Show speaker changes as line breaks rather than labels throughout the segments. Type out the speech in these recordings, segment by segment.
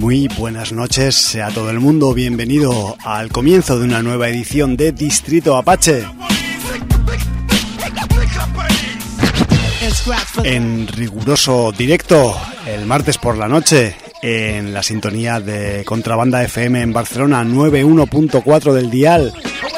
Muy buenas noches a todo el mundo, bienvenido al comienzo de una nueva edición de Distrito Apache. En riguroso directo, el martes por la noche, en la sintonía de Contrabanda FM en Barcelona, 91.4 del dial.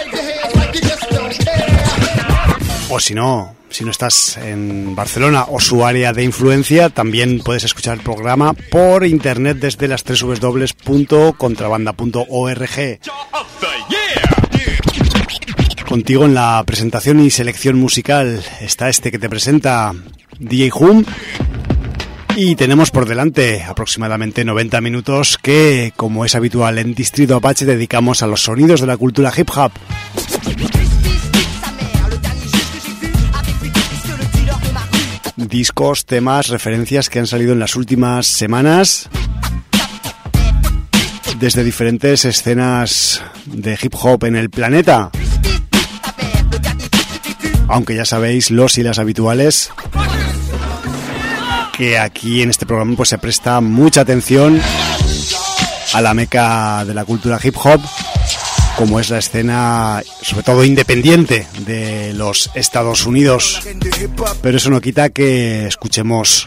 O si no estás en Barcelona o su área de influencia, también puedes escuchar el programa por internet desde las www.contrabanda.org. Contigo en la presentación y selección musical está este que te presenta DJ Hum, y tenemos por delante aproximadamente 90 minutos que, como es habitual en Distrito Apache, dedicamos a los sonidos de la cultura hip hop. Discos, temas, referencias que han salido en las últimas semanas desde diferentes escenas de hip hop en el planeta. Aunque ya sabéis, los y las habituales, que aquí en este programa pues se presta mucha atención a la meca de la cultura hip hop, como es la escena, sobre todo independiente, de los Estados Unidos. Pero eso no quita que escuchemos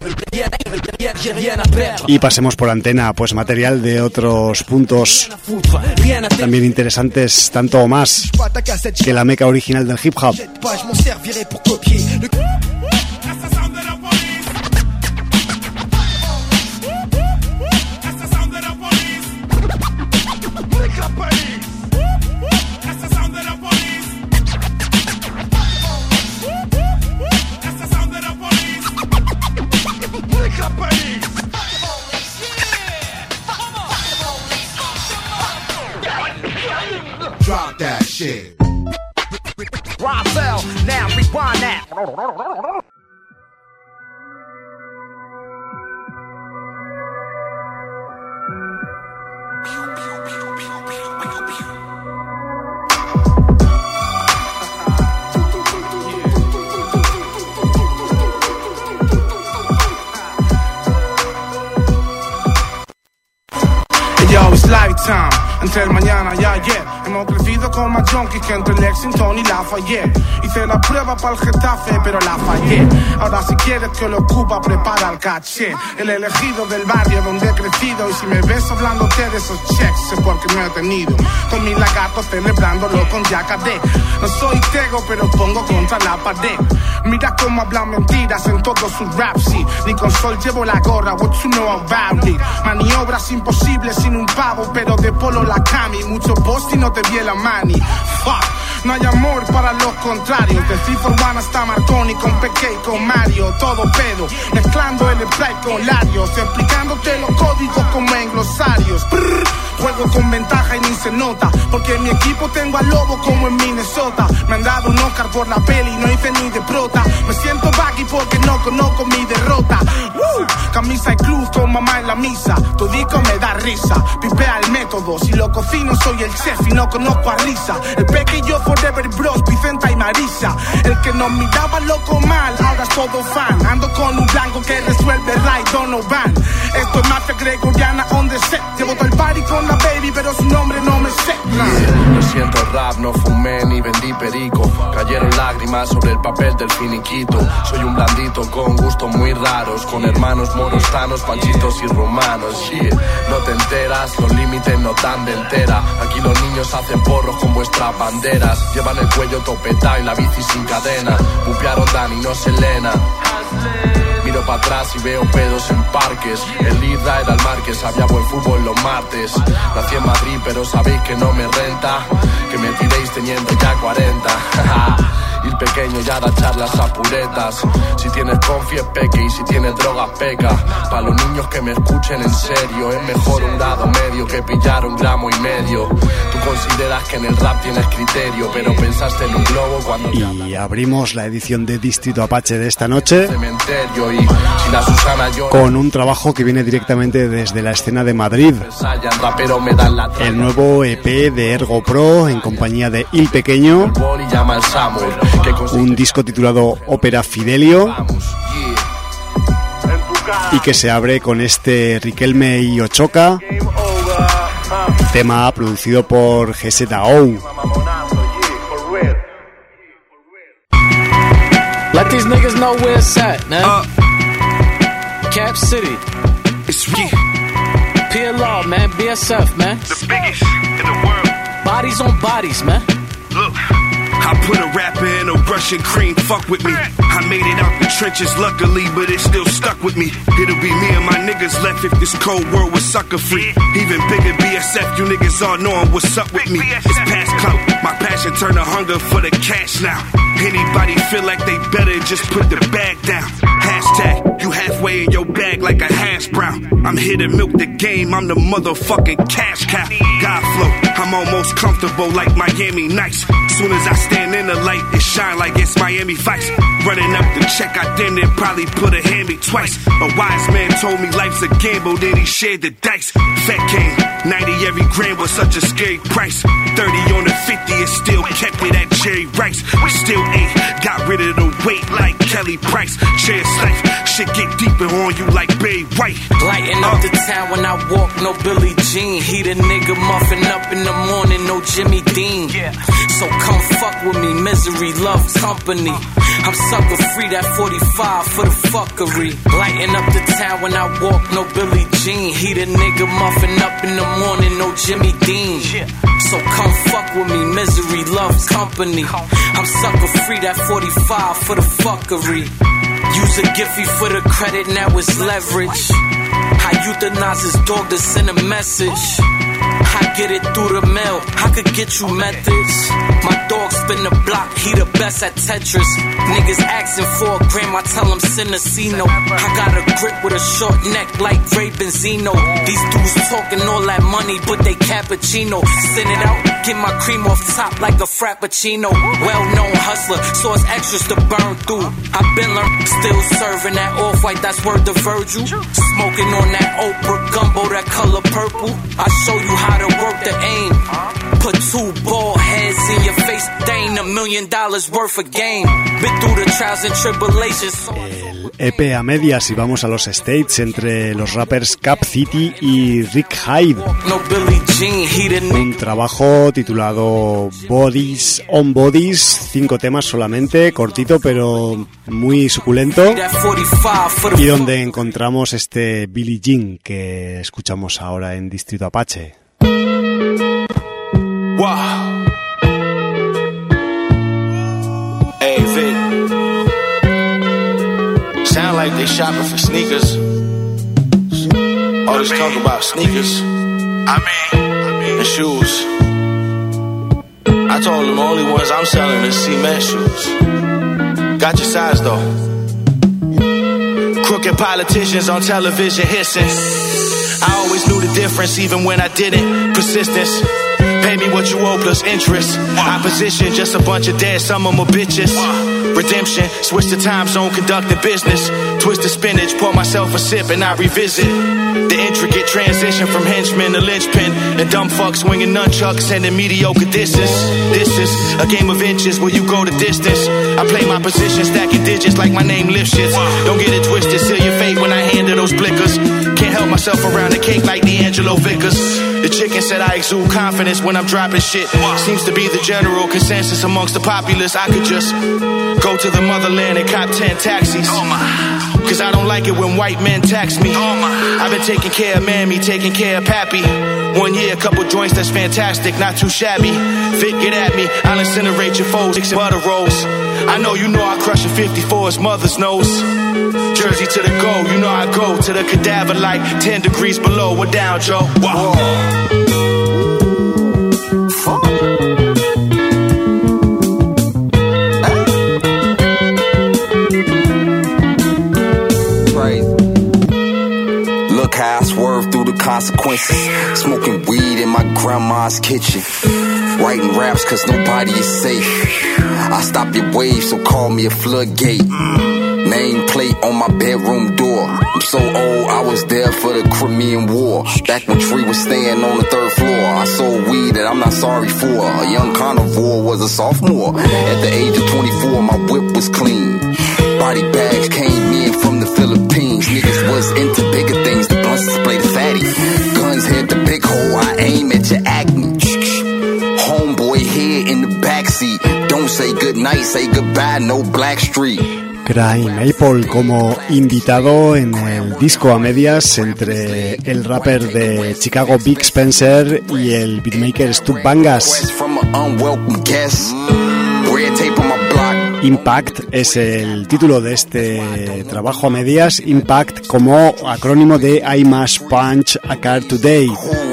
y pasemos por antena pues material de otros puntos también interesantes, tanto o más que la meca original del hip hop.
Drop that shit.
Roswell, now rewind that.
Yo, it's lifetime, entre el mañana y ayer. Hemos crecido con más junkies que entre Lexington y Lafayette. Hice la prueba para el Getafe, pero la fallé. Ahora si quieres que lo ocupa, prepara el caché. El elegido del barrio donde he crecido. Y si me ves hablándote de esos checks, es porque me he tenido con mis lagartos celebrándolo con Yacadé. No soy tego, pero pongo contra la pared. Mira cómo hablan mentiras en todos sus raps, sí. Ni con sol llevo la gorra, what you know about it. Maniobras imposibles sin un pavo, pero de polo la cami. Mucho post y no te vi la mani. Fuck, no hay amor para los contrarios. De 341 hasta Marconi, con Peque y con Mario. Todo pedo, mezclando el spray con Larios, explicándote los códigos como en glosarios. Brrr, juego con ventaja y ni se nota, porque en mi equipo tengo al lobo como en Minnesota. Me han dado un Oscar por la peli y no hice ni de prota. Me siento baggy porque no conozco mi derrota. Camisa y cruz con mamá en la misa. Tu disco me da risa, pipea el método. Si lo cocino soy el chef y no conozco a Risa. El Peque y yo forever bros, Vicenta y Marisa. El que nos miraba loco mal, ahora es todo fan. Ando con un blanco que resuelve right, Donovan. Esto es mafia gregoriana on the set. Llevo todo el party con la baby, pero su nombre no me sé.
No siento rap, no fumé ni vendí perico. Cayeron lágrimas sobre el papel del finiquito. Soy un blandito con gustos muy raros, con hermanos monostanos, panchitos y romanos. Yeah. No te enteras, los límites no dan de entera. Aquí los niños hacen porros con vuestras banderas. Llevan el cuello topetado y la bici sin cadena. Bupearon Dani, no Selena. Miro para atrás y veo pedos en parques. El Lidra era el Márquez, había buen fútbol los martes. Nací en Madrid pero sabéis que no me renta, que me tiréis teniendo ya 40. Ir pequeño ya da charlas a puretas. Si tienes confi es peque y si tienes drogas peca. Pa' los niños que me escuchen en serio, es mejor un grado medio que pillar 1,5 gramos. Tú consideras que en el rap tienes criterio, pero pensaste en un globo cuando...
Y abrimos la edición de Distrito Apache de esta noche
y
con un trabajo que viene directamente desde la escena de Madrid. El nuevo EP de Ergo Pro en compañía de Il Pequeño. Un disco titulado Ópera Fidelio. y que se abre con este Riquelme y Ochoca, tema producido por GZO.
Let these niggas know where it's at, man. Cap City.
It's me.
PLR, man. BSF, man.
The biggest in the world.
Bodies on bodies, man.
Look, I put a rapper in a Russian cream, fuck with me. I made it out the trenches luckily, but it still stuck with me. It'll be me and my niggas left if this cold world was sucker free. Even bigger BSF, you niggas all knowing what's up with me. It's past clout, my passion turned to hunger for the cash now. Anybody feel like they better, just put the bag down. Hashtag, you halfway in your bag like a hash brown. I'm here to milk the game, I'm the motherfucking cash cow. God flow, I'm almost comfortable like Miami Nights. Soon as I stand in the light, it shine like it's Miami Vice. Running up the check, I damn near probably put a hand me twice. A wise man told me life's a gamble, then he shared the dice. Fat King, 90 every gram was such a scary price. 30 on the 50, it still kept it at Jerry Rice. We still ate, got rid of the weight like Kelly Price. Share life, shit get deeper on you like Barry White.
Lighting up the town when I walk, no Billie Jean. He the nigga muffin up in the morning, no Jimmy Dean. So come fuck with me, misery loves company. I'm sucker free, that 45 for the fuckery. Lighting up the town when I walk, no Billie Jean. He the nigga muffin up in the morning, no Jimmy Dean. So come fuck with me, misery loves company. I'm sucker free, that 45 for the fuckery. Use a Giphy for the credit, now it's leverage. I euthanize his dog to send a message. I get it through the mail, I could get you methods. My dog spin the block, he the best at Tetris. Niggas asking for a gram, I tell them send a C-no. I got a grip with a short neck like Ray Benzino. These dudes talking all that money, but they cappuccino. Send it out, get my cream off top like a frappuccino. Well-known hustler, so it's extras to burn through. I've been learned, still serving that off-white, that's word to Virgil. Smoking on that Oprah gumbo, that color purple. I show you how to work the aim. Put two bald heads in your face, they ain't $1 million worth of game. Been through the trials and tribulations.
El EP a medias y vamos a los States entre los rappers Cap City y Rick Hyde. Un trabajo titulado Bodies on Bodies, 5 temas solamente, cortito pero muy suculento. Y donde encontramos este Billie Jean que escuchamos ahora en Distrito Apache.
Wow. Hey, Vic. Sound like they shopping for sneakers. All this talk about sneakers. And shoes. I told them the only ones I'm selling is cement shoes. Got your size though. Crooked politicians on television hissing. I always knew the difference even when I didn't. Persistence. Pay me what you owe plus interest. Opposition, just a bunch of dead, some of them are bitches. Redemption, switch the time zone, conducting business. Twist the spinach, pour myself a sip and I revisit the intricate transition from henchman to linchpin. And dumb fucks swinging nunchucks, sending mediocre disses. This is a game of inches where you go the distance. I play my position, stacking digits like my name lift shits. Don't get it twisted, seal your fate when I handle those blickers. Can't help myself around the cake like D'Angelo Vickers. The chicken said I exude confidence when I'm dropping shit. Seems to be the general consensus amongst the populace. I could just go to the motherland and cop 10 taxis. Cause I don't like it when white men tax me. I've been taking care of mammy, taking care of pappy. 1 year, a couple joints, that's fantastic, not too shabby. Vic, get at me, I'll incinerate your foes, and butter rolls. I know you know I crush a 54, his mother's nose. Jersey to the goal, you know I go to the cadaver like 10 degrees below. We're down, Joe. Wow.
Look how I swerve through the consequences. Smoking weed in my grandma's kitchen. Writing raps cause nobody is safe. I stop your wave, so call me a floodgate. Nameplate on my bedroom door. I'm so old, I was there for the Crimean War. Back when Tree was staying on the 3rd floor. I sold weed that I'm not sorry for. A young carnivore was a sophomore. At the age of 24, my whip was clean. Body bags came in from the Philippines. Niggas was say goodbye, no Blackstreet.
Craig Maple como invitado en el disco a medias entre el rapper de Chicago Big Spencer y el beatmaker Stu Bangas. Impact es el título de este trabajo a medias, Impact como acrónimo de I Must Punch a Card Today.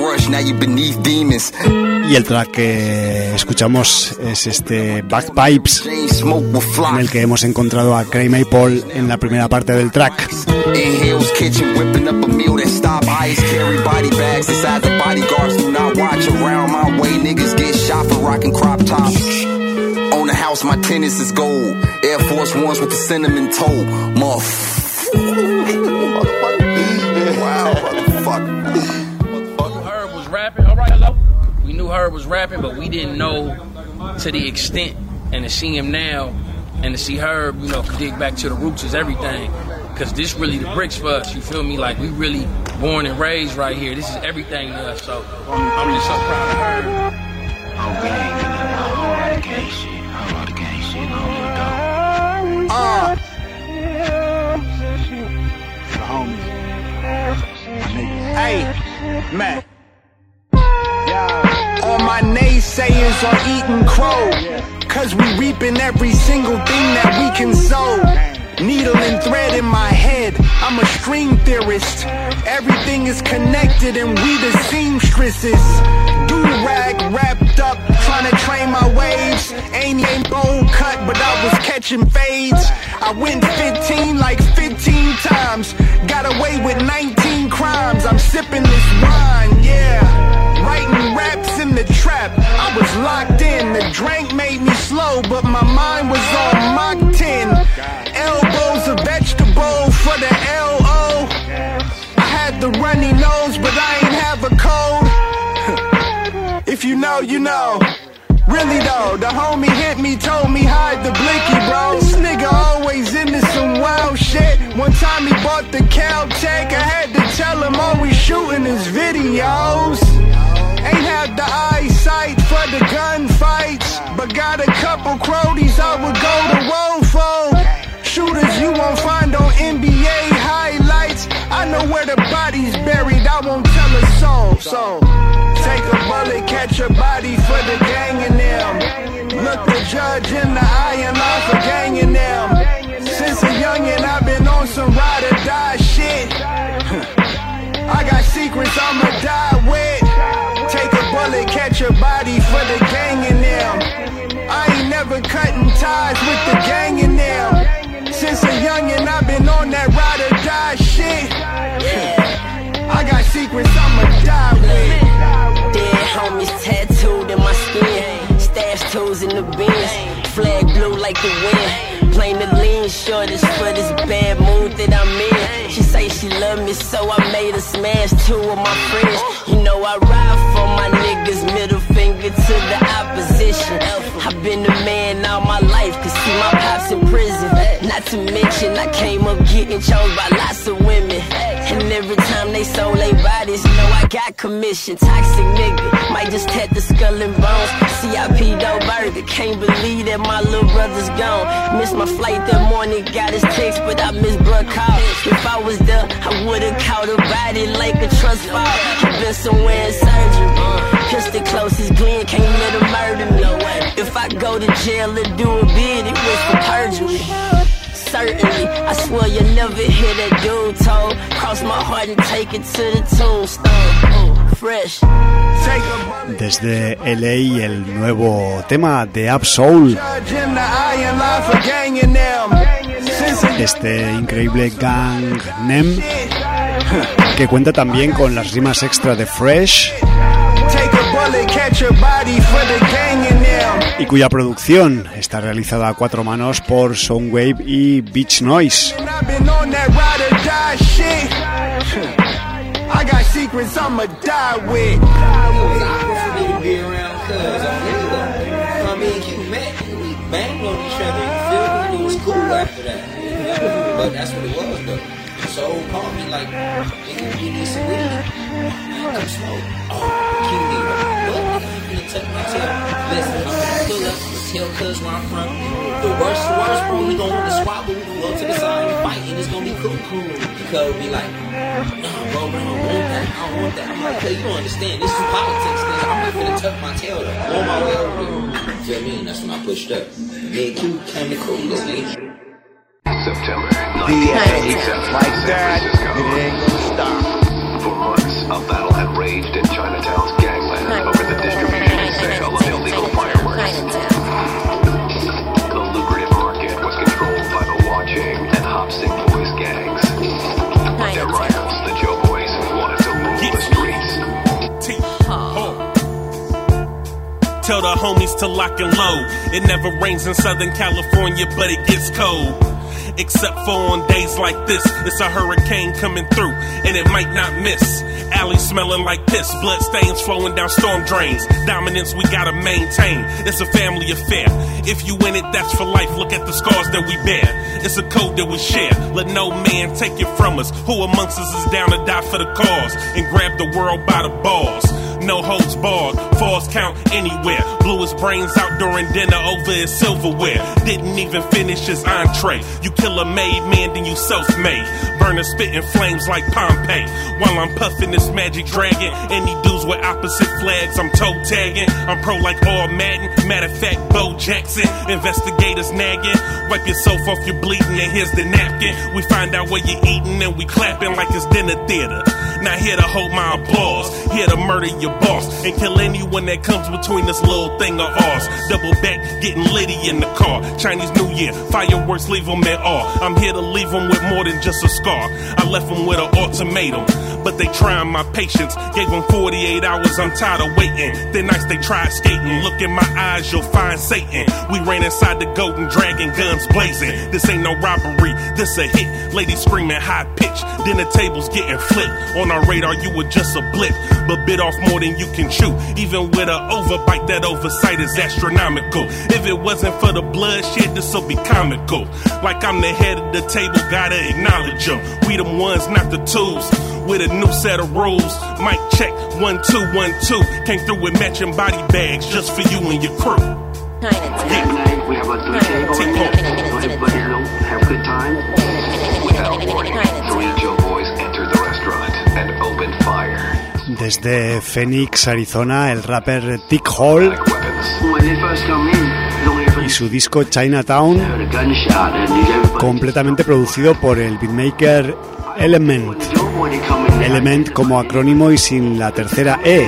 Y el track que escuchamos es este Bagpipes, en el que hemos encontrado a Craig Maple en la primera parte del track.
On the house, my tennis is gold. Air Force Ones with the cinnamon toe. Wow, motherfucker.
Herb was rapping. All right, hello. We knew Herb was rapping, but we didn't know to the extent. And to see him now, and to see Herb, you know, dig back to the roots is everything. Because this really the bricks for us. You feel me? Like we really born and raised right here. This is everything to us. So I'm just so proud of Herb.
Oh, gang, all that gang shit. All the gang shit, all the dope. The homies.
Hey, man. All my naysayers are eating crow. Cause we reaping every single thing that we can sow. Needle and thread in my head, I'm a string theorist. Everything is connected and we the seamstresses. Do-rag wrapped up, trying to train my waves. Ain't bowl cut, but I was catching fades. I went 15 like 15 times. Got away with 19 crimes. I'm sipping this wine, yeah. Writing raps in the trap, I was locked in. The drink made me slow, but my mind was on Mach 10. Elbows a vegetable for the L.O. I had the runny nose, but I ain't have a cold. If you know, you know. Really though, the homie hit me, told me hide the blicky, bro. This nigga always into some wild shit. One time he bought the Caltech, I had to tell him always shooting his videos. Ain't have the eyesight for the gunfights, but got a couple cronies I would go to war for. Shooters you won't find on NBA highlights. I know where the body's buried, I won't tell a soul. So take a bullet, catch a body for the gang in them. Look the judge in the eye and lie for ganging them. Since a youngin' I've been on some ride or die shit. I got secrets I'ma die with. Take a bullet, catch a body for the gang in them. I ain't never cutting ties with the gang in them. Since a youngin' I've been on that ride or die shit. I got secrets I'ma die with.
Dead homies tattooed in my skin. Stash tools in the bins. Flag blue like the wind. Plain the lean shortest for this bad mood that I'm in. She say she love me, so I made her smash 2 of my friends. You know I ride for my niggas, middle finger to the opposition. I've been the man all my life, cause see my pops in prison. Not to mention I came up getting chose by lots of women. And every time they sold their bodies, you know I got commission. Toxic nigga, might just tap the skull and bones. CIP Doe Burger, can't believe that my little brother's gone. Missed my flight that morning, got his text, but I missed blood call. If I was there, I would've caught a body like a trust fall. I've been somewhere in surgery. Pistol closest Glenn, can't let him murder me. If I go to jail or do a bid, it was for perjury. Certainly, I swear you'll never hear that dude told. Cross my heart and take it to the tombstone. Fresh.
Desde LA, el nuevo tema de Ab-Soul. Este increíble Gang Nem, que cuenta también con las rimas extra de Fresh y cuya producción está realizada a 4 manos por Soundwave y Beach Noise.
But that's what it was though. So called me like, nigga, you need some weed. Come smoke. Oh, King D, what? I'm gonna take my tail. Listen, I'm gonna pull up. tell cuz where I'm from. The worst, bro, we gon' want to squabble. We gon' go to the side and fight, and it's gonna be cool. Cuz be like, nah, bro, I don't want that. I'm like, cuz you don't understand. This is politics, cuz I'm not gonna tuck my tail on my way over here. You feel me? And that's when I pushed up. Big Q came to cool this nigga.
September 1987, like that, it ain't gonna stop. For months, a battle had raged in Chinatown's gangland over the distribution and sale of illegal fireworks. The lucrative market was controlled by the Watching and Hobson Boys gangs. Their rivals, the Joe Boys, wanted to rule the streets.
Tell the homies to lock and load. It never rains in Southern California, but it gets cold. Except for on days like this, it's a hurricane coming through, and it might not miss. Alley smelling like piss, blood stains flowing down storm drains. Dominance we gotta maintain, it's a family affair. If you in it, that's for life, look at the scars that we bear. It's a code that we share, let no man take it from us. Who amongst us is down to die for the cause, and grab the world by the balls? No holds barred, falls count anywhere. Blew his brains out during dinner over his silverware. Didn't even finish his entree. You kill a made man, then you self-made. Burning spitting flames like Pompeii. While I'm puffing this magic dragon, any dudes with opposite flags, I'm toe tagging. I'm pro like all Madden. Matter of fact, Bo Jackson. Investigators nagging. Wipe yourself off your bleeding, and here's the napkin. We find out where you're eating, and we clapping like it's dinner theater. Not here to hold my applause, here to murder your boss and kill anyone that comes between this little thing of ours. Double back, getting litty in the car. Chinese New Year, fireworks leave them in awe. I'm here to leave them with more than just a scar. I left them with an ultimatum, but they trying my patience. Gave them 48 hours, I'm tired of waiting. Then nights they tried skating. Look in my eyes, you'll find Satan. We ran inside the Golden Dragon, guns blazing. This ain't no robbery, this a hit. Ladies screaming high pitch, dinner tables getting flipped. On our radar, you were just a blip, but bit off more than you can chew. Even with an overbite, that oversight is astronomical. If it wasn't for the bloodshed, this'll be comical. Like I'm the head of the table, gotta acknowledge them. We them ones, not the twos. With a new set of rules. Mic check, 1 2 1 2. Came through with matching body bags just for you and your crew.
Tonight we have a good table. So everybody have a good time. Without warning, 3 Joe Boys entered the restaurant and opened fire.
Desde Phoenix, Arizona, el rapper Tick Hall y su disco Chinatown, completamente producido por el beatmaker Element. Element como acrónimo y sin la tercera E.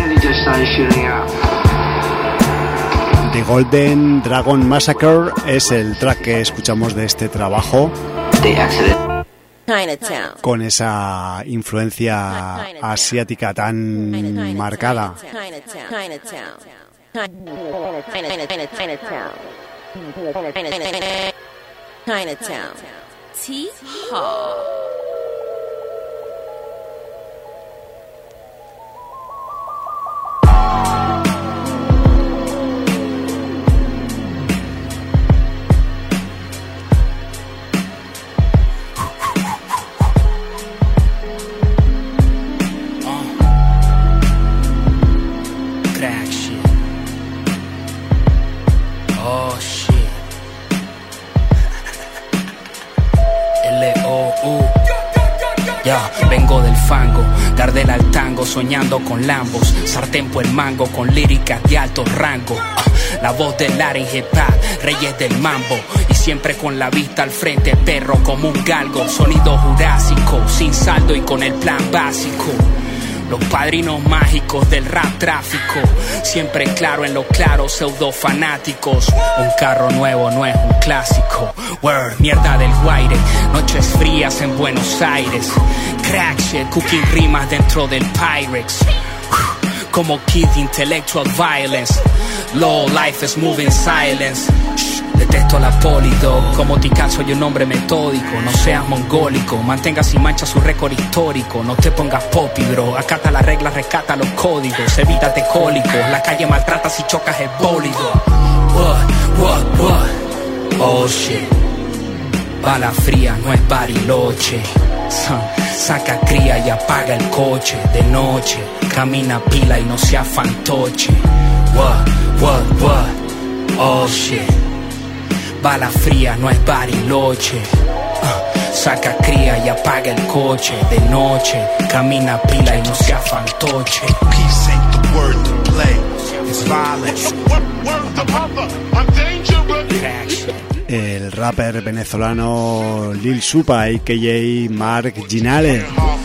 The Golden Dragon Massacre es el track que escuchamos de este trabajo, con esa influencia asiática tan marcada.
Chinatown. T-Hall.
Vengo del fango, Gardel al tango, soñando con Lambos, sartén por el mango, con líricas de alto rango. La voz del área en hip hop, reyes del mambo, y siempre con la vista al frente, perro como un galgo. Sonido jurásico, sin saldo y con el plan básico. Los padrinos mágicos del rap tráfico, siempre claro en lo claro, pseudo fanáticos. Un carro nuevo no es un clásico. Word, mierda del guaire, noches frías en Buenos Aires. Crack shit, cooking rimas dentro del Pyrex. Como Kid Intellectual Violence. Low life is moving silence. Detesto la polido, como Tican soy un hombre metódico. No seas mongólico, mantenga sin mancha su récord histórico. No te pongas popi, bro, acata las reglas, rescata los códigos. Evítate cólicos, la calle maltrata si chocas el bólido. What? Oh shit, bala fría no es Bariloche. Saca cría y apaga el coche. De noche, camina pila y no sea fantoche. What? Oh shit, bala fría, no es Bariloche. Saca cría y apaga el coche. De noche, camina pila y no sea fantoche.
Peace ain't the word to play, it's violence.
El rapper venezolano Lil Supa, a.k.a. Mark Ginale,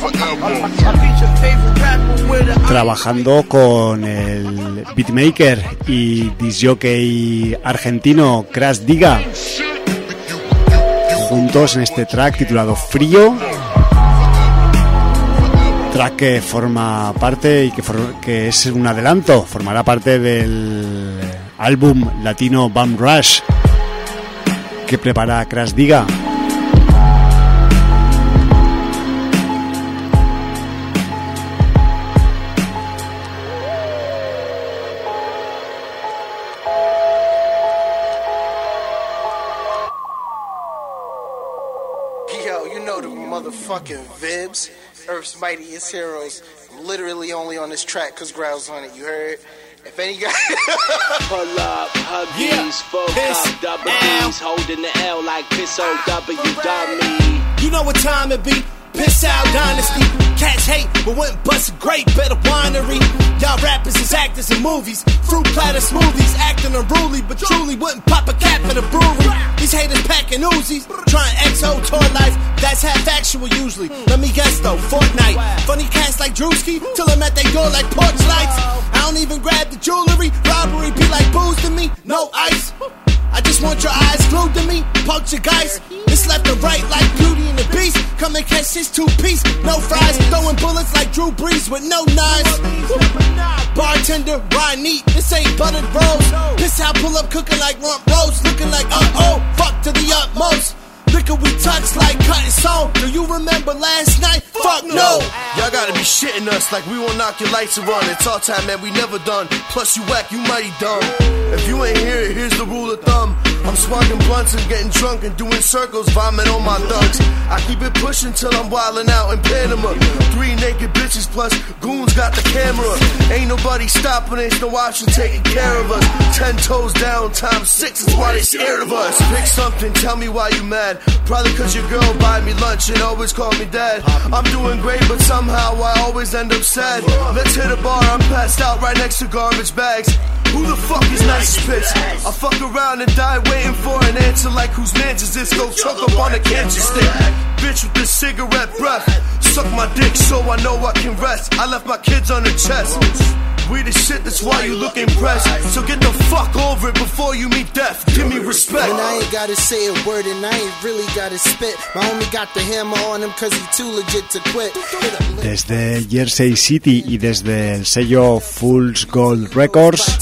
trabajando con el beatmaker y discjockey argentino Crash Diga, juntos en este track titulado Frío, track que forma parte y que es un adelanto, formará parte del álbum latino Bum Rush que prepara Crash Diga.
Yo, you know the motherfucking Vibs, Earth's Mightiest Heroes. I'm literally only on this track cause Growl's on it, you heard? If any guy
pull up, huggies, full cup, double D's, holding the L like piss O-W, dummy.
You know what time it be? Piss out dynasty. Cats hate, but wouldn't bust a grape at a winery. Y'all rappers is actors in movies. Fruit platter smoothies, acting unruly, but truly wouldn't pop a cap at a brewery. These haters packing Uzis, trying XO tour life. That's half factual usually. Let me guess though, Fortnite. Funny cats like Drewski, till I'm at their door like porch lights. I don't even grab the jewelry. Robbery be like booze to me, no ice. I just want your eyes glued to me, poltergeist. This left and right like Beauty and the Beast. Come and catch this two-piece, no fries. Throwing bullets like Drew Brees with no knives. Bartender, ride neat, this ain't buttered rolls. Piss out, pull up, cooking like rump roast. Looking like uh-oh, fuck to the utmost. Liquor we touch like cutting song. Do you remember last night? Fuck no.
Y'all gotta be shitting us like we won't knock your lights around. It's our time, man, we never done. Plus you whack, you mighty dumb. If you ain't hear it, here's the rule of thumb. I'm smoking blunts and getting drunk and doing circles, vomit on my thugs. I keep it pushing till I'm wildin' out in Panama. 3 naked bitches plus goons got the camera. Ain't nobody stopping, ain't no option taking care of us. 10 toes down, times 6 is why they scared of us. Pick something, tell me why you mad. Probably cause your girl buy me lunch and always call me dad. I'm doing great, but somehow I always end up sad. Let's hit a bar, I'm passed out right next to garbage bags. Who the fuck is nice bitch? I fuck around and die waiting for an answer like whose man's is this? Go choke up on a cancer stick. Bitch with the cigarette breath. Suck my dick so I know I can rest. I left my kids on the chest. We the shit, that's why you look impressed. So get the fuck over it before you meet death. Give me respect.
And I ain't gotta say a word and I ain't really gotta spit. My homie got the hammer on him cause he too legit to quit.
Desde Jersey City y desde el sello Fool's Gold Records,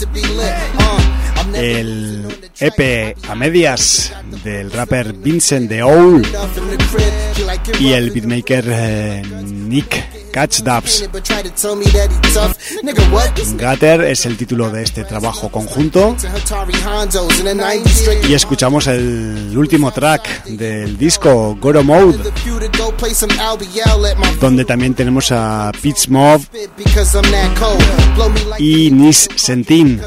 el EP a medias del rapper Vincent the Owl y el beatmaker Nick Catchdubs. Gutter es el título de este trabajo conjunto y escuchamos el último track del disco, Goro Mode, donde también tenemos a Pitch Mob y Nis Sentin.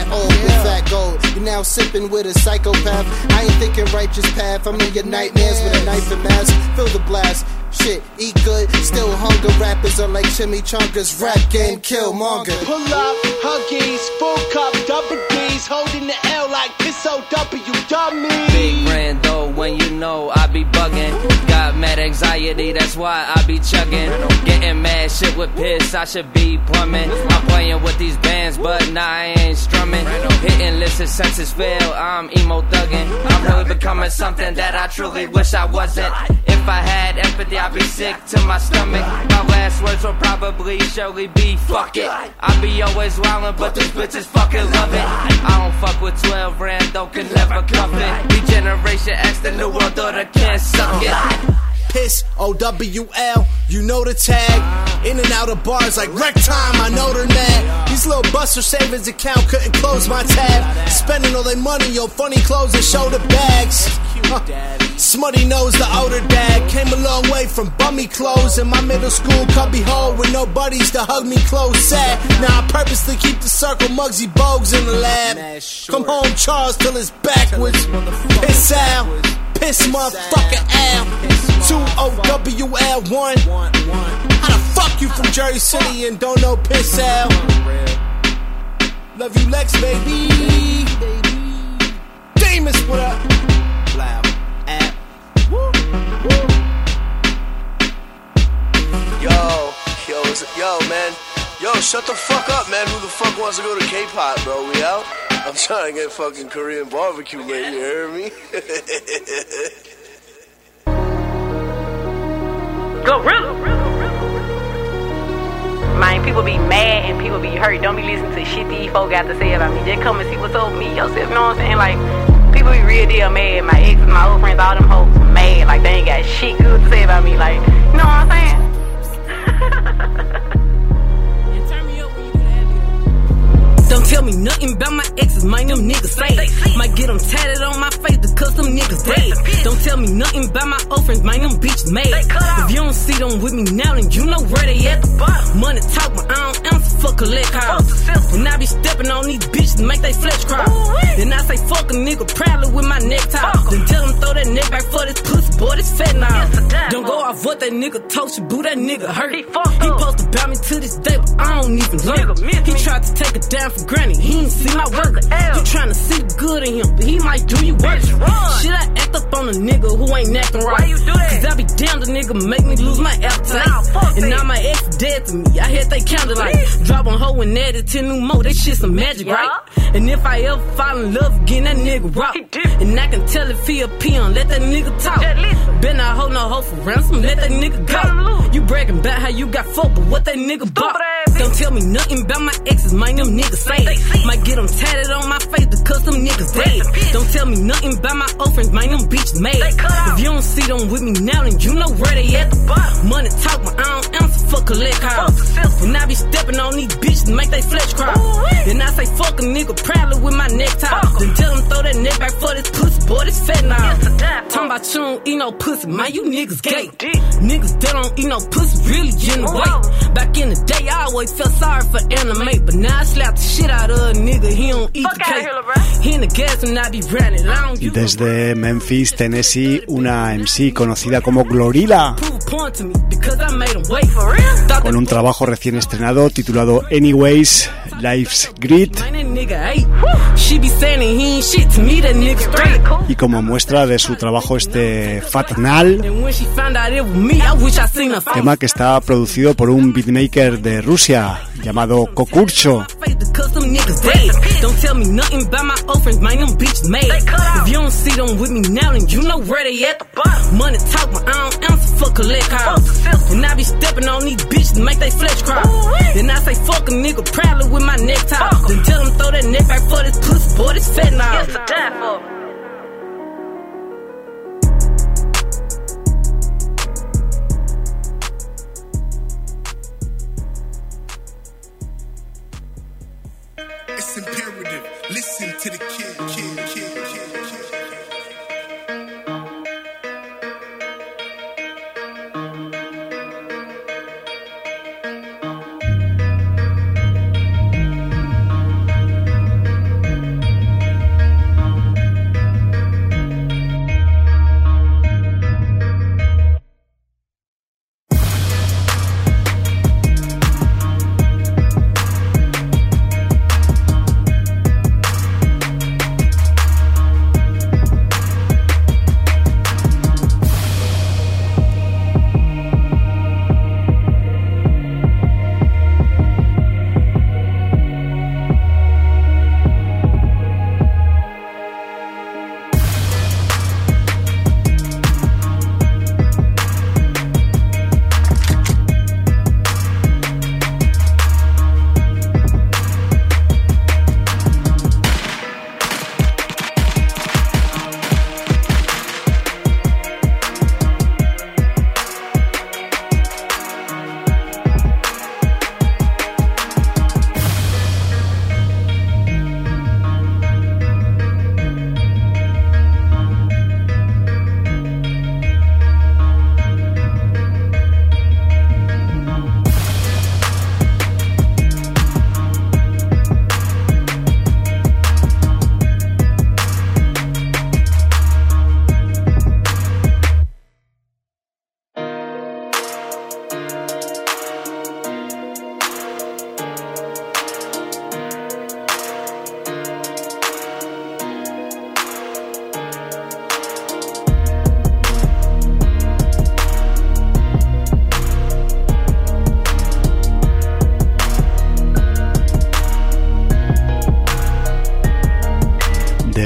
Now sipping with a psychopath. I ain't thinking righteous path. I'm in your nightmares with a knife and mask. Feel the blast. Shit, eat good, still hunger. Rappers are like chimichangas. Rap game, kill monger.
Pull up, huggies, full cup, double D's, holding the L like piss O-W, dummy.
Big brand though, when you know I be bugging. Got mad anxiety, that's why I be chugging. Getting mad shit with piss, I should be plumbing. I'm playing with these bands, but nah, I ain't strumming. Hitting lists, senses fail, I'm emo thugging. I'm really becoming something that I truly wish I wasn't. If I had empathy, I'd be sick to my stomach. My last words will probably surely be fuck it. I be always wildin', but these bitches fucking love it. I don't fuck with 12 rand, though can never cuff it. We Generation X, the new world order can't suck it.
Piss, O-W-L, you know the tag. In and out of bars like wreck time, I know they're mad. These little buster savings account couldn't close my tab. Spending all their money on funny clothes and shoulder bags. Smutty knows the older dad. Came a long way from bummy clothes. In my middle school cubby hole with no buddies to hug me close. Sad. Now I purposely keep the circle Muggsy Bogues in the lab. Come home Charles till it's backwards. Piss out. Piss motherfucker Al. 2-O-W-L-1. How the fuck you from Jersey City and don't know Piss Al? Love you Lex baby. Damus what up? Loud app.
Yo, man. Yo, shut the fuck up, man. Who the fuck wants to go to K-pop, bro? We out? I'm trying to get fucking Korean barbecue, man. You heard me?
Gorilla. Man, people be mad and people be hurt. Don't be listening to shit these folk got to say about me. Just come and see what's up with me yourself. You know what I'm saying? Like, people be real deal mad. My exes, my old friends, all them hoes mad. Like, they ain't got shit good to say about me. Like, you know what I'm saying? Don't tell me nothing about my exes, man, them niggas say. Might get them tatted on my face because them niggas dead. Don't tell me nothing about my old friends, man, them bitches mad. If you don't see them with me now, then you know where they at. Money talk, but I don't answer for collect calls. And I be stepping on these bitches to make they flesh crawl. Then I say fuck a nigga proudly with my neck tie. Then tell them throw that neck back for this pussy, boy, this fat now. Don't go off what that nigga told you, boo, that nigga hurt. He posted about me to this day, but I don't even learn. He tried to take it down for granted, he ain't see my work. You tryna see the good in him, but he might do you worse. Should I act up on a nigga who ain't acting right? Cause I be damn the nigga make me lose my appetite. And now my ex dead to me, I had they counted like drop on hoe and added 10 new more, that shit some magic, right? And if I ever fall in love again, that nigga rock. And I can tell if he a peon, let that nigga talk. Better not hold no hoe for ransom, let that nigga go. You bragging about how you got fucked, but what that nigga bought? Don't tell me nothing about my exes, man, them niggas say. Might get them tatted on my face because them niggas dead. Don't tell me nothing about my old friends, man, them bitches mad. If you don't see them with me now, then you know where they at. Money talk, but I don't answer for collect calls. And I be stepping on these bitches to make they flesh crawl. Then I say fuck a nigga proudly with my neck tie. Then tell them throw that neck back for this pussy, boy, this fat now. Talking about you don't eat no pussy, man, you niggas gay. Niggas that don't eat no pussy really in the way. Back in the day, I always felt sorry for anime, but now I slap the shit out of a nigga, he don't eat the cake. He in the gas and I be running.
Desde Memphis, Tennessee, una MC conocida como Glorilla, con un trabajo recién estrenado titulado Anyways, Life's Grit. Y como muestra de su trabajo este Fatnal, tema que está producido por un beatmaker de Rusia llamado Kokurcho.
Don't tell me nothing about my old friends, man, them bitches mad. If you don't see them with me now, then you know where they at. Money talk, but I don't answer for collect calls. And I be stepping on these bitches to make they flesh crawl. Then I say fuck a nigga proudly with my neck tie. Then tell them throw that neck back for this pussy, boy, this fat now. Yes, to die for.
It's imperative. Listen to the kid.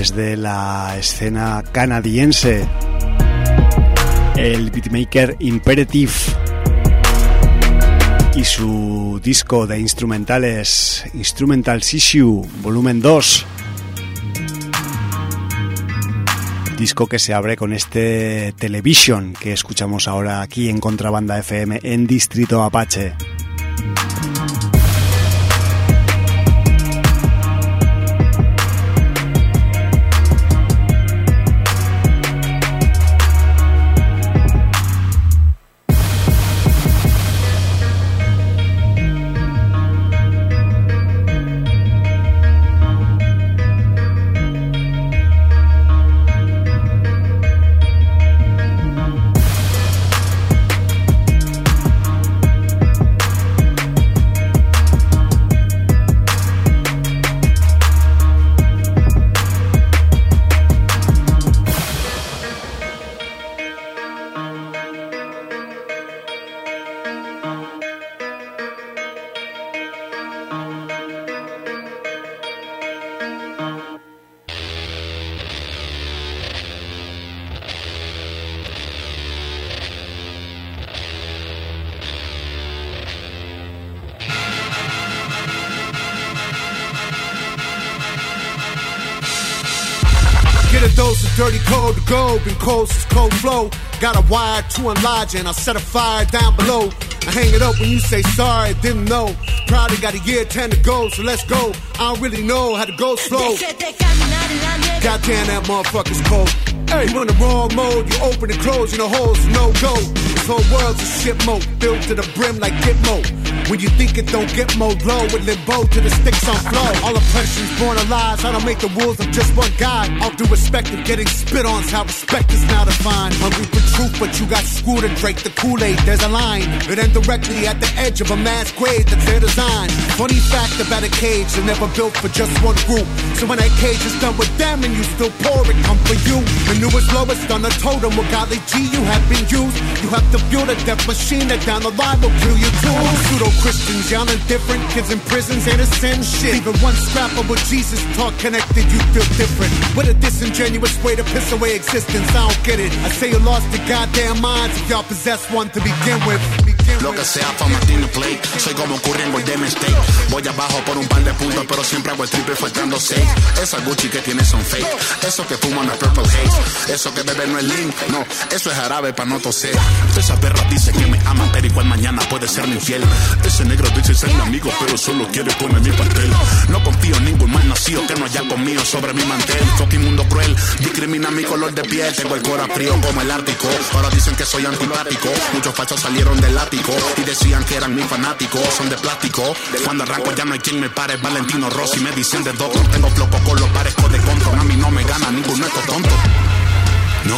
desde la escena canadiense, el beatmaker Imperative y su disco de instrumentales Instrumental Issue volumen 2, disco que se abre con este Television que escuchamos ahora aquí en Contrabanda FM en Distrito Apache.
Dirty cold to go, been cold since cold flow. Got a wire to enlarge and I'll set a fire down below. I hang it up when you say sorry, didn't know. Probably got a year 10 to go, so let's go. I don't really know how to go slow. Goddamn, that motherfucker's cold. Hey, you in the wrong mode, you open and close, you know holes, no go. This whole world's a shit mode, filled to the brim like Gitmo. When you think it don't get more low, with limbo to the sticks on flow. All oppression's born of lies, I don't make the rules, I'm just one guy. All due respect of getting spit on's how respect is now defined. Hungry for truth, but you got screwed and drank the Kool-Aid, there's a line. It ends directly at the edge of a mass grave that's their design. Funny fact about a cage, they're never built for just one group. So when that cage is done with them and you still pour it, come for you. The newest lowest on the totem, with golly G you have been used. You have to build a death machine that down the line will kill you too. Pseudo-Christians, y'all indifferent, kids in prisons ain't a sin shit. Even one scrap of what Jesus taught connected, you feel different. What a disingenuous way to piss away existence, I don't get it. I say you lost your goddamn minds if y'all possess one to begin with.
Lo que sea pa' Martino Play. Soy como Curry en Golden State. Voy abajo por un par de puntos, pero siempre hago el triple faltando 6. Esa Gucci que tiene son fake. Eso que fuman es Purple Haze. Eso que bebe no es lean. No, eso es jarabe pa' no toser. Esa perra dice que me ama, pero igual mañana puede ser mi infiel. Ese negro dice ser mi amigo, pero solo quiere poner mi pastel. No confío en ningún mal nacido que no haya conmigo sobre mi mantel. Fucking mundo cruel, discrimina mi color de piel. Tengo el corazón frío como el Ártico. Ahora dicen que soy antipático. Muchos fachos salieron del ático y decían que eran mis fanáticos. Son de plástico. Cuando arranco ya no hay quien me pare. Valentino Rossi me dicen de doctor. Tengo floco con los parezco de control. A mí no me gana ninguno estos tontos. No.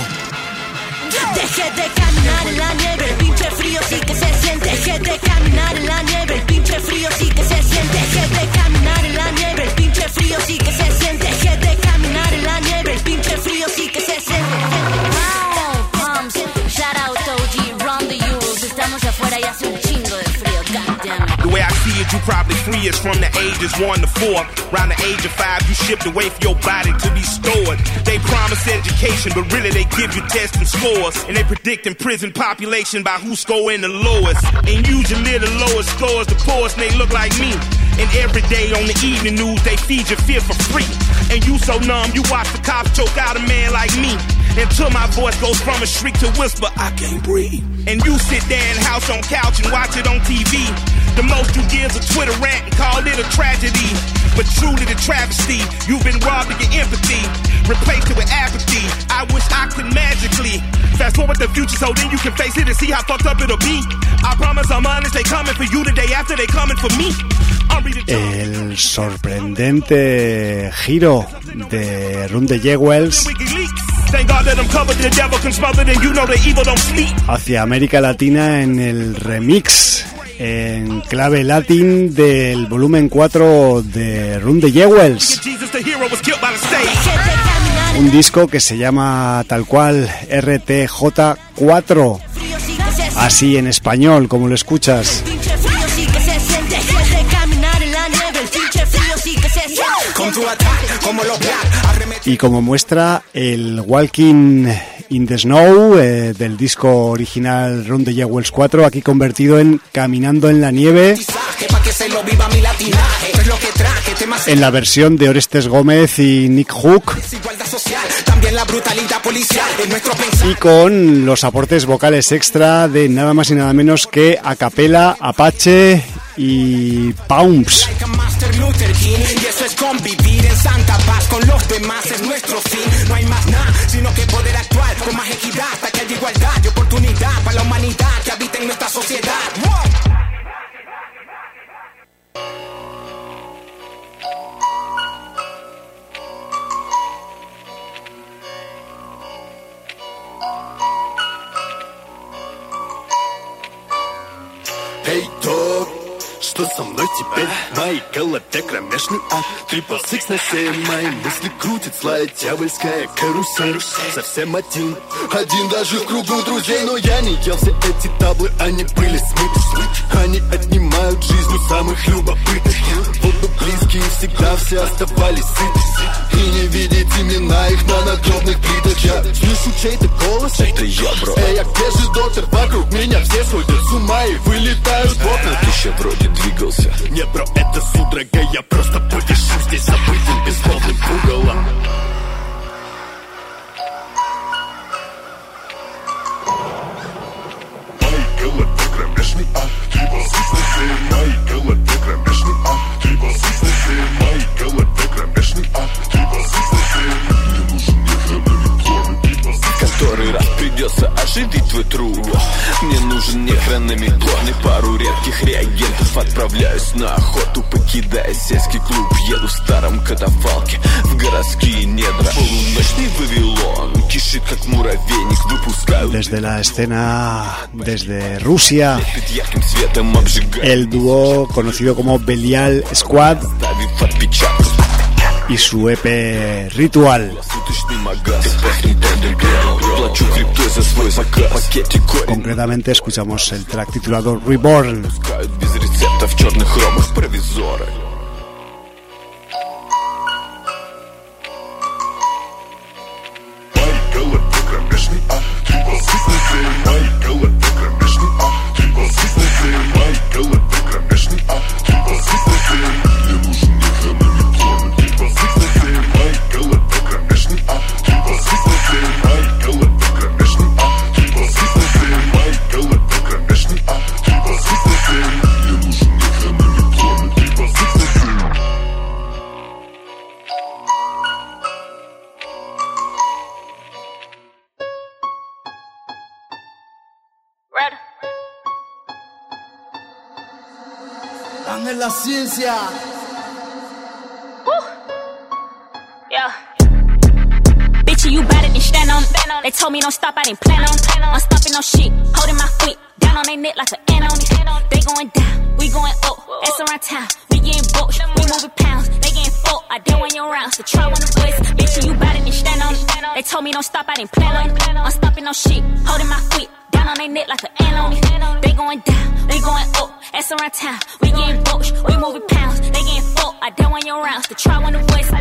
Deje de caminar en la nieve, el pinche frío sí que se siente. Deje de caminar en la nieve, el pinche frío sí que se siente. Deje de caminar en la nieve, el pinche frío sí que se siente. Deje de caminar en la nieve, el pinche frío sí que se siente. Wow, pumps, shout out OG, run the Euros. Estamos afuera y hace un chingo de frío, goddammit.
The way I see it, you probably free is from the ages 1 to 4. Around the age of 5, you shipped away for your body to be stored. They promise education, but really they give you tests and scores. And they predicting prison population by who's scoring the lowest. And usually the lowest scores the poorest, and they look like me. And every day on the evening news, they feed your fear for free. And you so numb, you watch the cops choke out a man like me. Until my voice goes from a shriek to whisper, I can't breathe. And you sit there in house on couch and watch it on TV. The most you give is a Twitter rant and call it a tragedy. But truly the travesty, you've been robbed of your empathy, replaced it with apathy. I wish I could magically fast forward the future so then you can face it and see how fucked up it'll be. I promise I'm honest, they coming for you the day after they coming for me.
El sorprendente giro de Run the Jewels hacia América Latina en el remix en clave latín del volumen 4 de Run the Jewels, un disco que se llama tal cual RTJ4, así en español como lo escuchas. Y como muestra, el Walking in the Snow del disco original Run the Jewels 4, aquí convertido en Caminando en la Nieve, en la versión de Orestes Gómez y Nick Hook, y con los aportes vocales extra de nada más y nada menos que Acapella, Apache y Pounds.
Y eso es convivir en santa paz con los demás, es nuestro fin. No hay más nada, sino que poder actuar con más equidad, para que haya igualdad y oportunidad para la humanidad que habita en nuestra sociedad.
Hey, dog. Что со мной теперь? В моей голове кромешный ад. 666 на 7. Мои мысли крутит злая дьявольская карусель. Совсем один даже в кругу друзей. Но я не ел все эти таблы, они были смыты. Они отнимают жизнь у самых любопытных. Воду близкие всегда все оставались сыты. И не видеть имена их на надгробных плитах. Я слышу чей-то голос. Это я, бро. Эй, а где же доктор? Вокруг меня все сходят с ума и вылетают в окна. Ты еще вроде двигался. Не, бро, это судорога. Я просто повешу здесь забытым безмолвным пугалом. Мои голове кромешный ад. Ты посысный. Мои голове кромешный ад. Ты посысный. Мои голове кромешный ад. Ты посысный. Мне нужен нехранный план. Который раз придется оживить твой труп. Мне нужен нехранный план и пару редких реагентов. Отправляюсь на охоту, покидая сельский клуб. Еду в старом катафалке в городские недра. Полуночный Вавилон кишит, как муравейник. Выпускаю
desde la escena, desde Rusia, el dúo conocido como Belial Squad y su EP Ritual. Concretamente escuchamos el track titulado Reborn.
En la ciencia.
Yeah. Bitch, you better than stand on. They told me don't stop, I didn't plan on. I'm stopping no shit, holding my feet down on their neck like an ant on it. They going down, we going up. Ass around town, we getting booked, we moving pounds. They getting fucked, I done 1 year round. So try one of the boys. Bitch, you better than stand on. They told me don't stop, I didn't plan on. I'm stopping no shit, holding my feet down on their neck like an ant on it. They going down, we going up. Ass around town, we getting booked, we moving pounds. They getting fucked, I done 1 year round. So try one of the boys.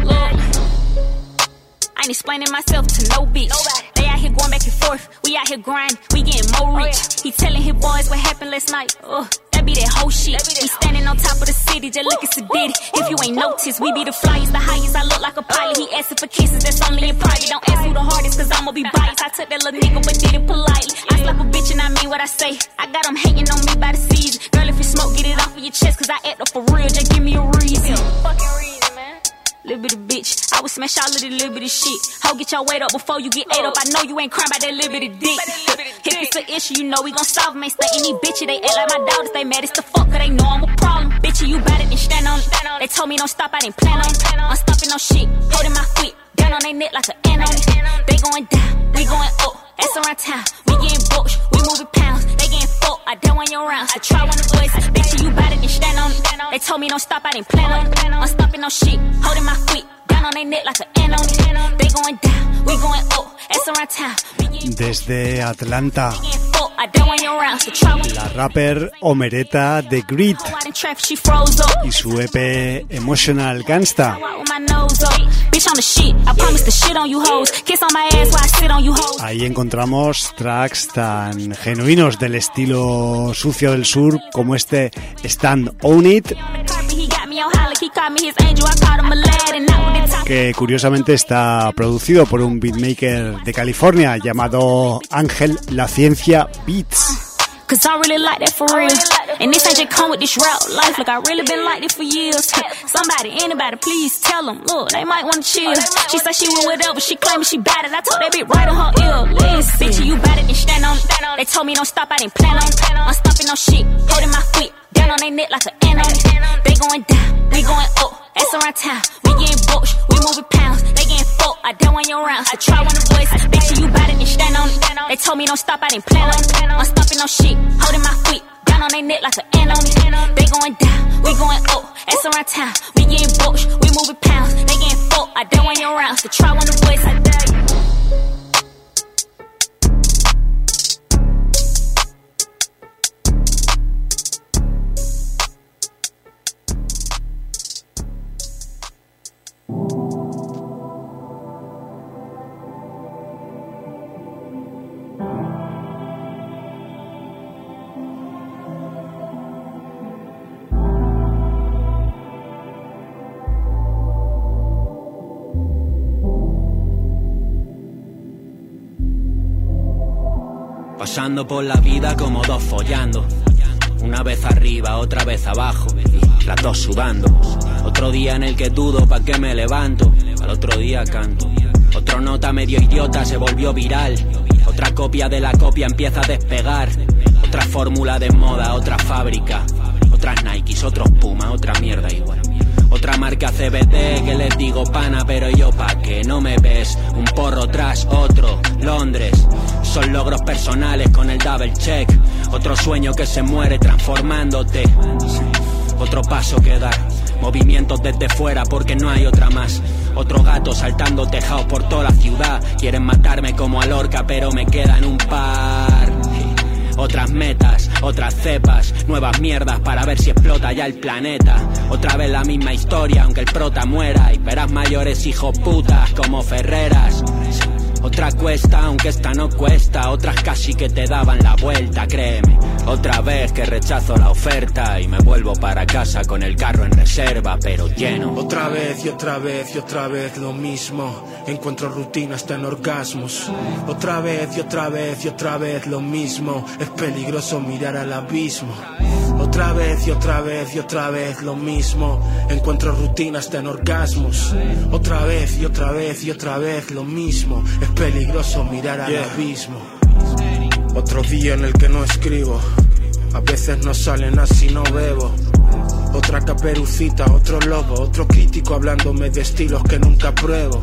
I ain't explaining myself to no bitch. They out here going back and forth, we out here grinding, we getting more rich. He telling his boys what happened last night. That be that whole shit. We standing on top of the city, just looking sedated. If you ain't noticed, we be the flyest, the highest. I look like a pilot. He asking for kisses, that's only in private. Don't ask who the hardest, cause I'ma be biased. I took that little nigga, but did it politely. I slap a bitch and I mean what I say. I got them hating on me by the season. Girl, if you smoke, get it off of your chest, cause I act up for real. Just give me a reason. Fucking reason, man. Little bitty bitch, I would smash all of the little bitty shit. Ho, get your weight up before you get ate up. I know you ain't crying about that little bitty dick. If it's an issue, you know we gon' solve them. Ain't stuntin' these bitches, they act like my daughters. They mad as the fuck, cause they know I'm a problem. Bitch, you better than stand on it. They told me don't stop, I didn't plan on it. I'm stopping no shit, holding my feet down on their neck like an ant on it. They going down, we going up. Ass around town, we getting booked, we moving pounds. They getting fucked, I done 1 year round. So try one of the boys. Bitch, you better than stand on it. They told me don't stop, I didn't plan on it. I'm stopping no shit, holding my feet down
Desde Atlanta, la rapper Omereta The Grit y su EP Emotional Gangsta. Ahí encontramos tracks tan genuinos del estilo sucio del sur como este Stand On It, que curiosamente está producido por un beatmaker de California llamado Ángel La Ciencia Beats.
Cause I really like that for real. And this ain't just come with this rap life. Like I really been like this for years. Somebody, anybody, please tell them. Look, they might wanna chill. She said she with whatever, she claiming she bad it. I told that bitch right on her ear. Listen, bitch, you bad it, then stand on it. They told me don't stop, I didn't plan on it. I'm stopping no shit, holding my feet down on they neck like an ant on it. They going down, we going up. That's around town. We getting booked, we moving pounds. They getting fucked, I done 1 year rounds. I try one of the voice, bitch, you bad it, then stand on it. They told me don't stop, I didn't plan on it. I'm stopping no shit, holding my feet down on they neck like an ant on it. They going down, we going up. That's around town. We getting booked, we moving pounds. They getting fucked, I done 1 year rounds. I try one of the voice, I dare you.
Pasando por la vida como dos follando. Una vez arriba, otra vez abajo, las dos sudando. Otro día en el que dudo pa' qué me levanto. Al otro día canto. Otro nota medio idiota se volvió viral. Otra copia de la copia empieza a despegar. Otra fórmula de moda, otra fábrica. Otras Nikes, otros Puma, otra mierda igual. Otra marca CBD que les digo pana, pero yo pa' que no me ves. Un porro tras otro, Londres. Son logros personales con el double check. Otro sueño que se muere transformándote. Otro paso que dar. Movimientos desde fuera porque no hay otra más. Otro gato saltando tejados por toda la ciudad. Quieren matarme como a Lorca pero me quedan un par. Otras metas, otras cepas, nuevas mierdas para ver si explota ya el planeta. Otra vez la misma historia aunque el prota muera. Y verás mayores hijos putas como Ferreras. Otra cuesta, aunque esta no cuesta. Otras casi que te daban la vuelta, créeme. Otra vez que rechazo la oferta y me vuelvo para casa con el carro en reserva, pero lleno.
Otra vez y otra vez y otra vez lo mismo. Encuentro rutina hasta en orgasmos. Otra vez y otra vez y otra vez lo mismo. Es peligroso mirar al abismo. Otra vez y otra vez y otra vez lo mismo. Encuentro rutina hasta en orgasmos. Otra vez y otra vez y otra vez lo mismo. Es peligroso mirar al abismo. Otro día en el que no escribo. A veces no salen así, no bebo. Otra caperucita, otro lobo. Otro crítico hablándome de estilos que nunca pruebo.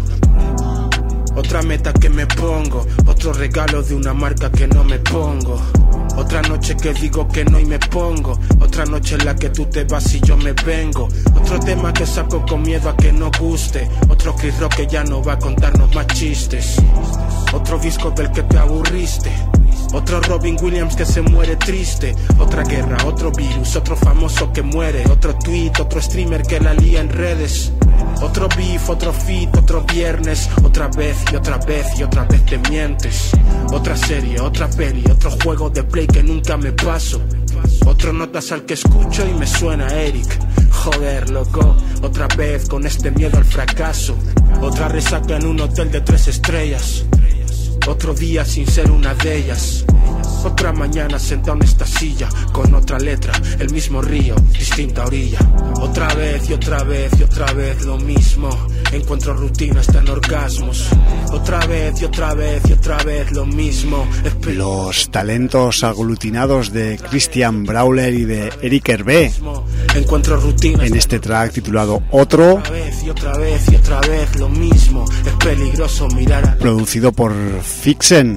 Otra meta que me pongo. Otro regalo de una marca que no me pongo. Otra noche que digo que no y me pongo. Otra noche en la que tú te vas y yo me vengo. Otro tema que saco con miedo a que no guste. Otro Chris Rock que ya no va a contarnos más chistes. Otro disco del que te aburriste. Otro Robin Williams que se muere triste. Otra guerra, otro virus, otro famoso que muere. Otro tweet, otro streamer que la lía en redes. Otro beef, otro fit, otro viernes. Otra vez y otra vez y otra vez te mientes. Otra serie, otra peli, otro juego de play que nunca me paso. Otro notas al que escucho y me suena Eric. Joder, loco, otra vez con este miedo al fracaso. Otra resaca en un hotel de 3 estrellas. Otro día sin ser una de ellas. Otra mañana sentado en esta silla. Con otra letra, el mismo río, distinta orilla. Otra vez y otra vez y otra vez lo mismo. Encuentro rutina hasta en orgasmos. Otra vez y otra vez y otra vez lo mismo.
Los talentos aglutinados de Christian Brawler y de Eric Hervé
encuentro rutina
en este track titulado Otro,
otra vez y otra vez y otra vez lo mismo. Es peligroso mirar
producido por Fixen,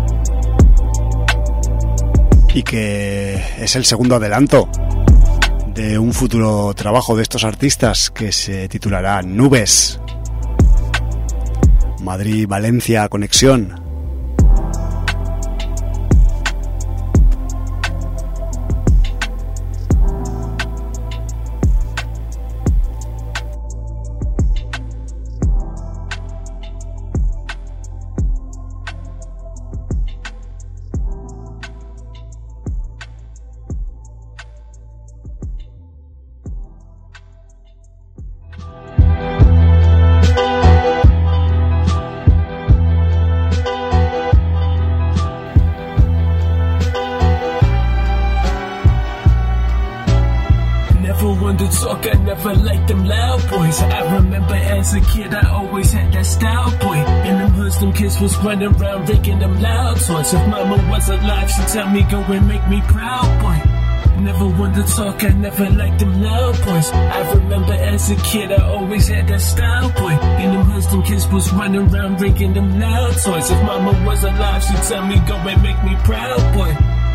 y que es el segundo adelanto de un futuro trabajo de estos artistas que se titulará Nubes. Madrid-Valencia conexión.
Was running around raking them loud toys. If mama was alive, she'd tell me go and make me proud, boy. Never wanted to talk, I never liked them loud boys. I remember as a kid, I always had that style, boy. And them husband kids was running around raking them loud toys. If mama was alive, she'd tell me go and make me proud, boy.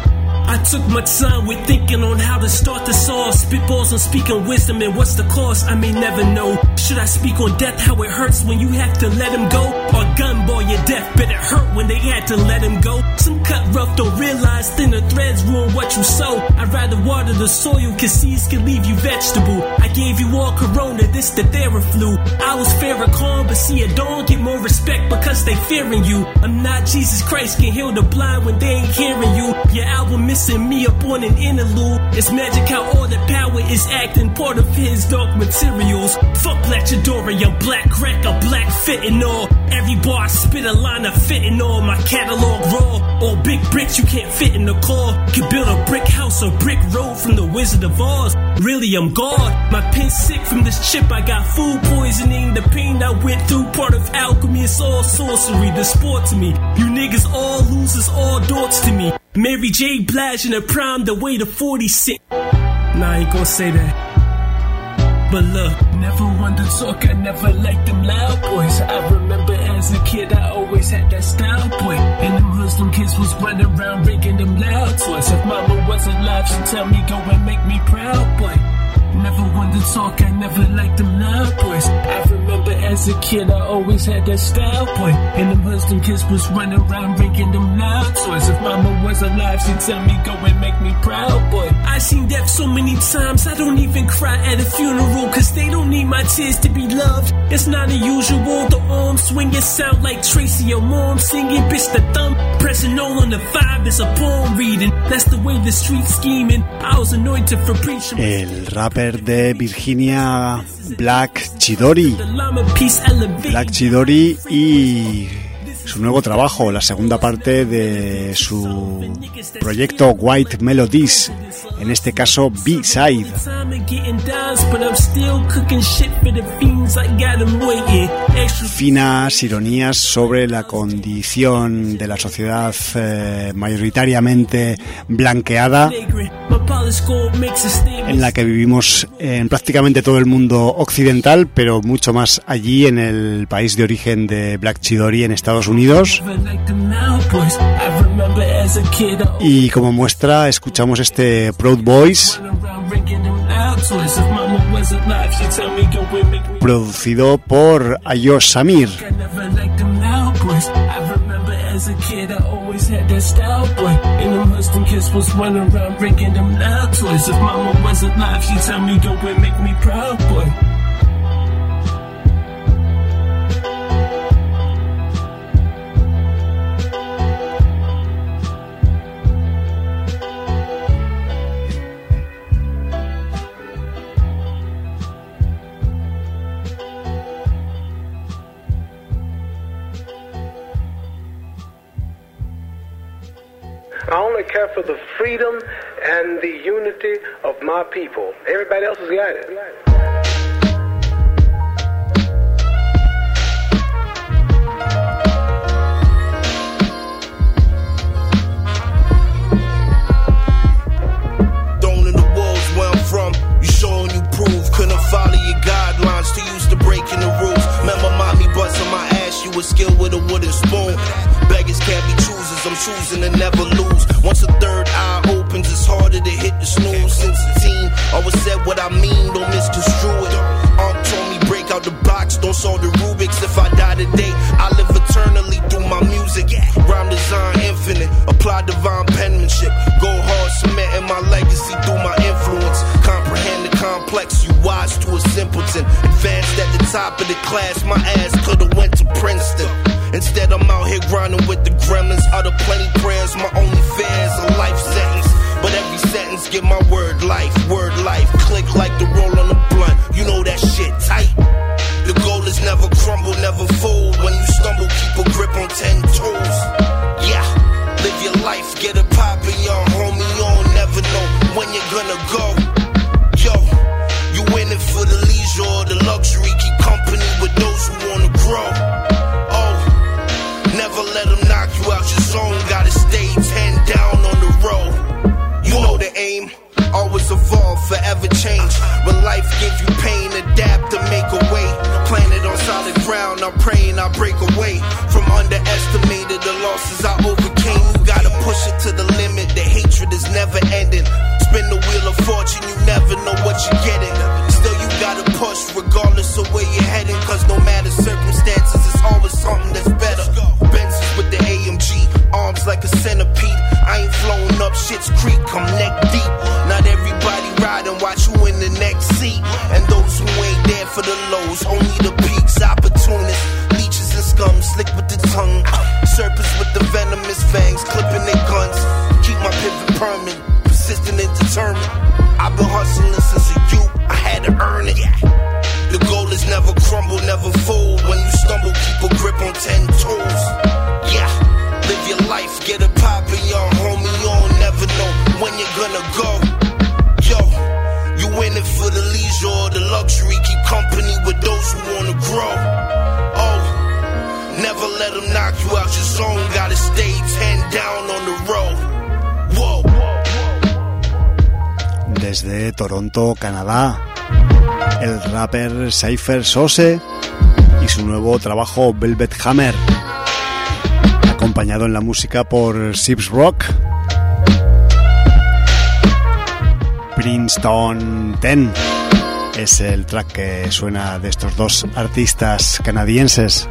I took my time with thinking on how to start the song. Spitballs on speaking wisdom and what's the cost, I may never know. Should I speak on death, how it hurts when you have to let him go? Or gun boy, your death, but it hurt when they had to let him go. Some cut rough, don't realize thinner threads ruin what you sow. I'd rather water the soil, cause seeds can leave you vegetable. I gave you all corona, this the Theraflu. I was fair and calm, but see it don't get more respect because they fearing you. I'm not Jesus Christ, can heal the blind when they ain't hearing you. Your album missing me up on an interlude. It's magic how all the power is acting part of his dark materials. Fuck Blatchadori, I'm black crack, a black fentanyl. Every bar I spit a line of fentanyl. My catalog raw, all big bricks you can't fit in the car. Can build a brick house or brick road from the Wizard of Oz. Really, I'm God. My pen's sick from this chip. I got food poisoning. The pain I went through, part of alchemy. It's all sorcery, the sport to me. You niggas all losers, all dorks to me. Mary J. Blige in her prime, the way to 40 cent. Nah, I ain't gonna say that. But look, never wanted to talk, I never liked them loud boys. I remember as a kid, I always had that style, boy. And them Muslim kids was running around ringing them loud toys. If mama was alive, she'd tell me go and make me proud, boy. Never wanted to talk, I never liked them loud boys. I remember as a kid, I always had that style, boy. And them Muslim kids was running around ringing them loud toys. If mama was alive, she'd tell me go and make me proud, boy. I seen death so many times, I don't even cry at a funeral, cause they don't need my tears to be loved. It's not unusual, the arm swinging sound like Tracy, your mom singing, bitch the thumb pressing all on the vibe is a poem reading. That's the way the street's scheming. I was anointed for preaching.
El rapper de Virginia, Black Chidori. Black Chidori y su nuevo trabajo, la segunda parte de su proyecto White Melodies, en este caso B-Side. Finas ironías sobre la condición de la sociedad mayoritariamente blanqueada en la que vivimos en prácticamente todo el mundo occidental, pero mucho más allí en el país de origen de Black Chidori, en Estados Unidos. Y como muestra escuchamos este Proud Boys, producido por Ayosh Samir.
As a kid, I always had that style, boy. And them husband kids was running around breaking them loud toys. If mama was alive, she'd tell me go and make me proud, boy.
I only care for the freedom and the unity of my people. Everybody else has got it.
Thrown in the walls where I'm from, you showing you prove. Couldn't follow your guidelines, too used to breaking the rules. Remember mommy busting my ass, you was skilled with a wooden spoon. Beggars can't be choosers, I'm choosing to never lose. Once a third eye opens, it's harder to hit the snooze. Since a teen, Always said what I mean, don't misconstrue it. Told me break out the box, don't solve the Rubik's. If I die today, I live eternally through my music. Rhyme design infinite, apply divine penmanship. Go hard, cementing my legacy through my influence. Comprehend the complex, you wise to a simpleton. Advanced at the top of the class, my ass could've went to Princeton. Instead I'm out here grinding with the gremlins. Utter plenty prayers, my only fear is a life sentence. But every sentence give my word life. Click like the roll on the blunt, you know that shit tight. The goal is never crumble, never fold. When you stumble, keep a grip on 10 toes. Yeah, live your life, get it poppin', y'all, homie, you don't never know when you're gonna go. Yo, you in it for the leisure or the luxury, keep company with those who wanna grow. Oh, never let them knock you out your zone, gotta stay 10 down on the road. You know the aim, always evolve, forever change. When life gives you pain, adapt and make a way. Planted on solid ground, I'm praying I break away from underestimated the losses I overcame. You gotta push it to the limit, the hatred is never ending. Spin the wheel of fortune, you never know what you're getting. Still you gotta push regardless of where you're heading, cause no matter circumstances, it's always something that's better. Benzes with the AMG, arms like a centipede. I ain't flowing up Shit's Creek, I'm neck deep. Not everybody riding, watch who in the next seat. And those who ain't there for the lows, only the peaks. Opportunists, leeches and scum, slick with the tongue. Serpents with the venomous fangs, clipping their guns. Keep my pivot permanent, persistent and determined. I've been hustling since a youth, I had to earn it. The goal is never crumble, never fold. When you stumble, keep a grip on 10 toes. Yeah, live your life, get it poppin', y'all, homie, you don't never know when you're gonna go. Yo, you in it for the leisure or the luxury, keep company with those who wanna grow. Oh, never let them knock you out your zone, gotta stay 10 down on the road. Whoa.
Desde Toronto, Canadá, el rapper Cypher Sauce y su nuevo trabajo Velvet Hammer, acompañado en la música por Sips Rock. Princeton 10 es el track que suena de estos dos artistas canadienses.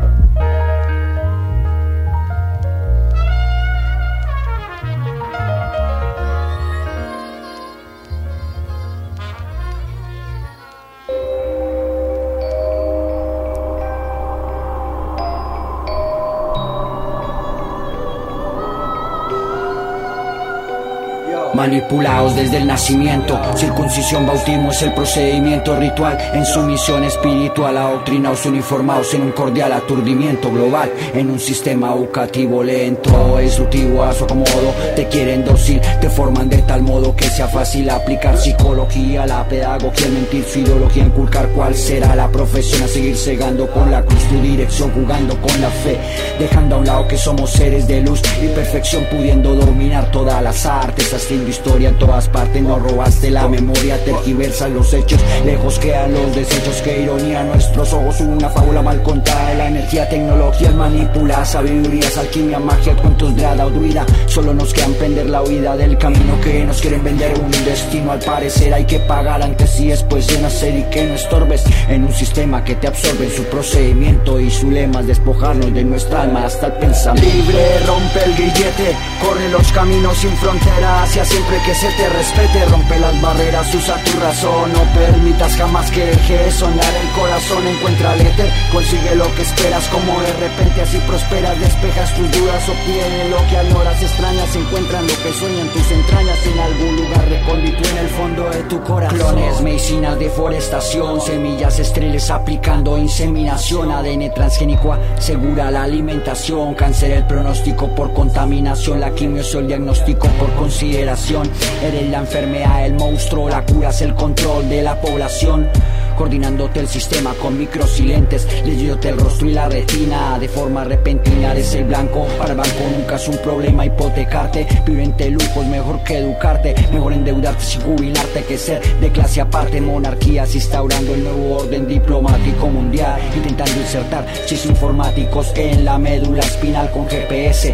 Manipulados desde el nacimiento, circuncisión, bautismo es el procedimiento ritual. En su misión espiritual, adoctrinados, uniformados en un cordial aturdimiento global. En un sistema educativo lento, instructivo a su acomodo. Te quieren dócil, te forman de tal modo que sea fácil aplicar psicología, la pedagogía, mentir su ideología, inculcar cuál será la profesión a seguir cegando con la cruz tu dirección, jugando con la fe, dejando a un lado que somos seres de luz y perfección, pudiendo dominar todas las artes, haciendo historia en todas partes. No robaste la memoria, tergiversas los hechos, lejos quedan los desechos. Qué ironía, nuestros ojos, una fábula mal contada. La energía, tecnología manipulada, sabidurías, alquimia, magia, cuentos de hada o druida. Solo nos queda emprender la huida del camino que nos quieren vender. Un destino al parecer hay que pagar antes y después de nacer, y que no estorbes en un sistema que te absorbe en su procedimiento y su lema es despojarnos de nuestra alma hasta el pensamiento. Libre, rompe el grillete, corre los caminos sin fronteras, hacia siempre que se te respete. Rompe las barreras, usa tu razón, no permitas jamás que deje de sonar el corazón. Encuentra el éter, consigue lo que esperas, como de repente así prosperas. Despejas tus dudas, obtienes lo que añoras, extrañas, encuentran lo que sueñan tus entrañas en algún lugar recóndito en el fondo de tu corazón. Clones, medicinas, deforestación, semillas estériles aplicando inseminación, ADN transgénico asegura la alimentación, cáncer el pronóstico por contaminación, la quimio es el diagnóstico por consideración. Eres la enfermedad, el monstruo, la cura es el control de la población. Coordinándote el sistema con micros y lentes, leyéndote el rostro y la retina de forma repentina. Eres el blanco, para el banco nunca es un problema hipotecarte. Vivente lujos, mejor que educarte, mejor endeudarte sin jubilarte que ser de clase aparte. Monarquías instaurando el nuevo orden diplomático mundial, intentando insertar chips informáticos en la médula espinal con GPS.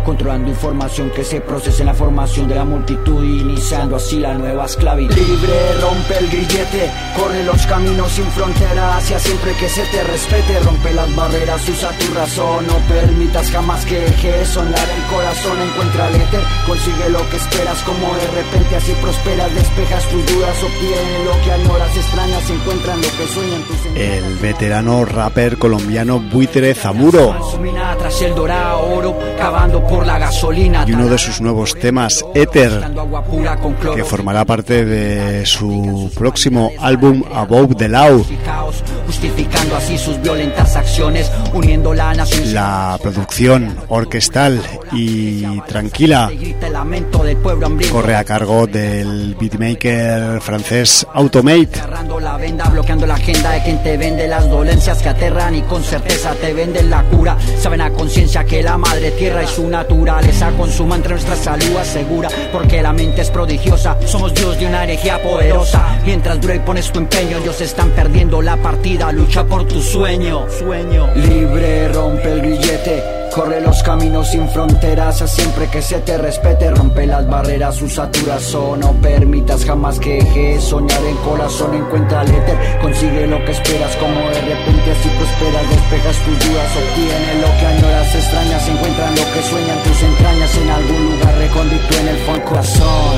controlando información que se procesa en la formación de la multitud, iniciando así la nueva esclavitud. Libre, rompe el grillete, corre los caminos sin frontera, hacia siempre que se te respete, rompe las barreras, usa tu razón, no permitas jamás que dejes sonar el corazón, encuentra el éter, consigue lo que esperas, como de repente así prosperas, despejas tus dudas, obtienes lo que añoras, extrañas, encuentran lo que sueñan tus...
El veterano rapper colombiano Buitre Zamuro,
tras el dorado oro, cavando por la gasolina,
y uno de sus nuevos temas, Éter, que formará parte de su próximo álbum Above the Law.
Justificando así sus violentas acciones, uniendo la nación.
La producción orquestal y tranquila corre a cargo del beatmaker francés Automate.
Cerrando la venda, bloqueando la agenda de quien te vende las dolencias que aterran y con certeza te venden la cura. Saben a conciencia que la madre tierra y su naturaleza consuma entre nuestra salud asegura, porque la mente es prodigiosa. Somos Dios de una energía poderosa. Mientras dura y pones tu empeño, ellos están perdiendo la partida. Lucha por tu sueño. Libre, rompe el grillete, corre los caminos sin fronteras, haz siempre que se te respete, rompe las barreras, usa tu razón, no permitas jamás que dejes soñar el corazón, encuentra el éter, consigue lo que esperas, como de repente así prosperas, despejas tus dudas, obtiene lo que añoras, extrañas, encuentran lo que sueñan tus entrañas, en algún lugar recóndito en el fondo corazón,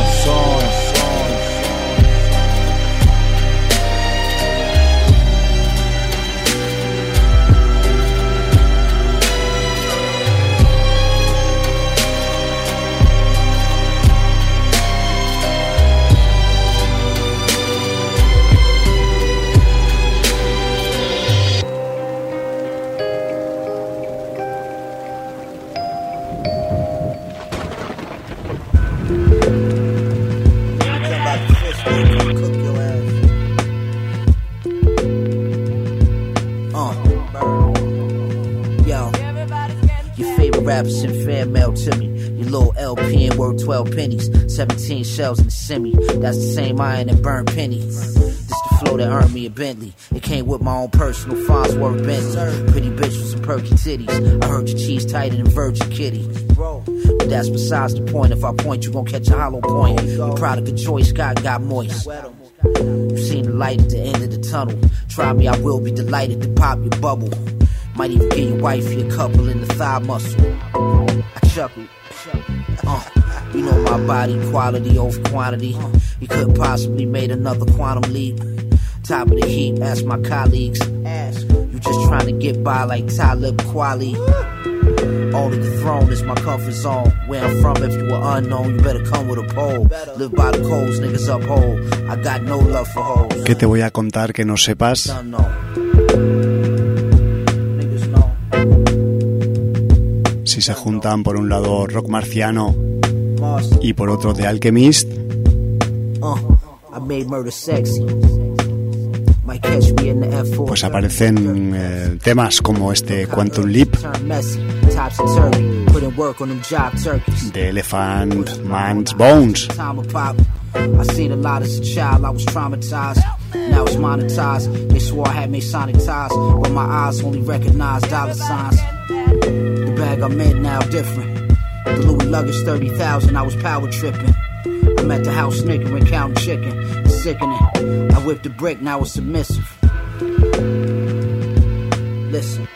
Raps and fan mail to me. Your little LP and worth 12 pennies. 17 shells in the semi. That's the same iron and burnt penny. This the flow that earned me a Bentley. It came with my own personal Farnsworth Bentley. Pretty bitch with some perky titties. I heard your cheese tighter than Virgin Kitty. But that's besides the point. If I point, you gon' catch a hollow point. Your product of choice, God got moist. You seen the light at the end of the tunnel. Try me, I will be delighted to pop your bubble. Might even give your wifey a couple in the thigh muscle. I chuckled. You know my body, quality over quantity. You couldn't possibly made another quantum leap. Top of the heap, ask my colleagues. You just trying to get by like Talib Kweli. Only the throne is my comfort zone. Where I'm from, if you were unknown, you better come with a pole. Live by the codes, niggas uphold. I got no love for hoes.
¿Qué te voy a contar que no sepas? Si se juntan por un lado Rock Marciano y por otro The Alchemist, pues aparecen temas como este Quantum Leap de Elephant Man's Bones.
I seen a lot as a child, I was traumatized. Now it's monetized. They swore I had Masonic ties, but my eyes only recognize dollar signs. The bag I'm in now different. The Louis luggage 30,000, I was power tripping. I'm at the house snickering, counting chicken. It's sickening. I whipped the brick, now it's submissive. Listen.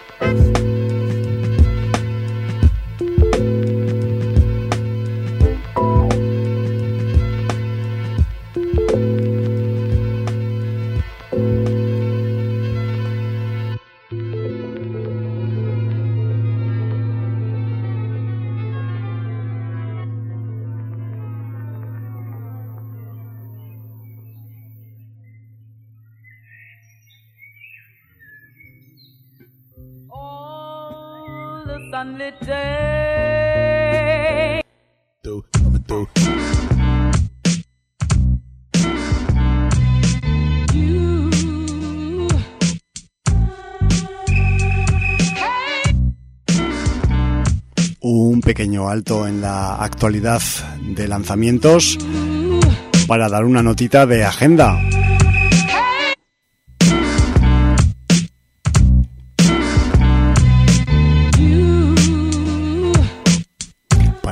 Sunlit day.
Un pequeño alto en la actualidad de lanzamientos para dar una notita de agenda.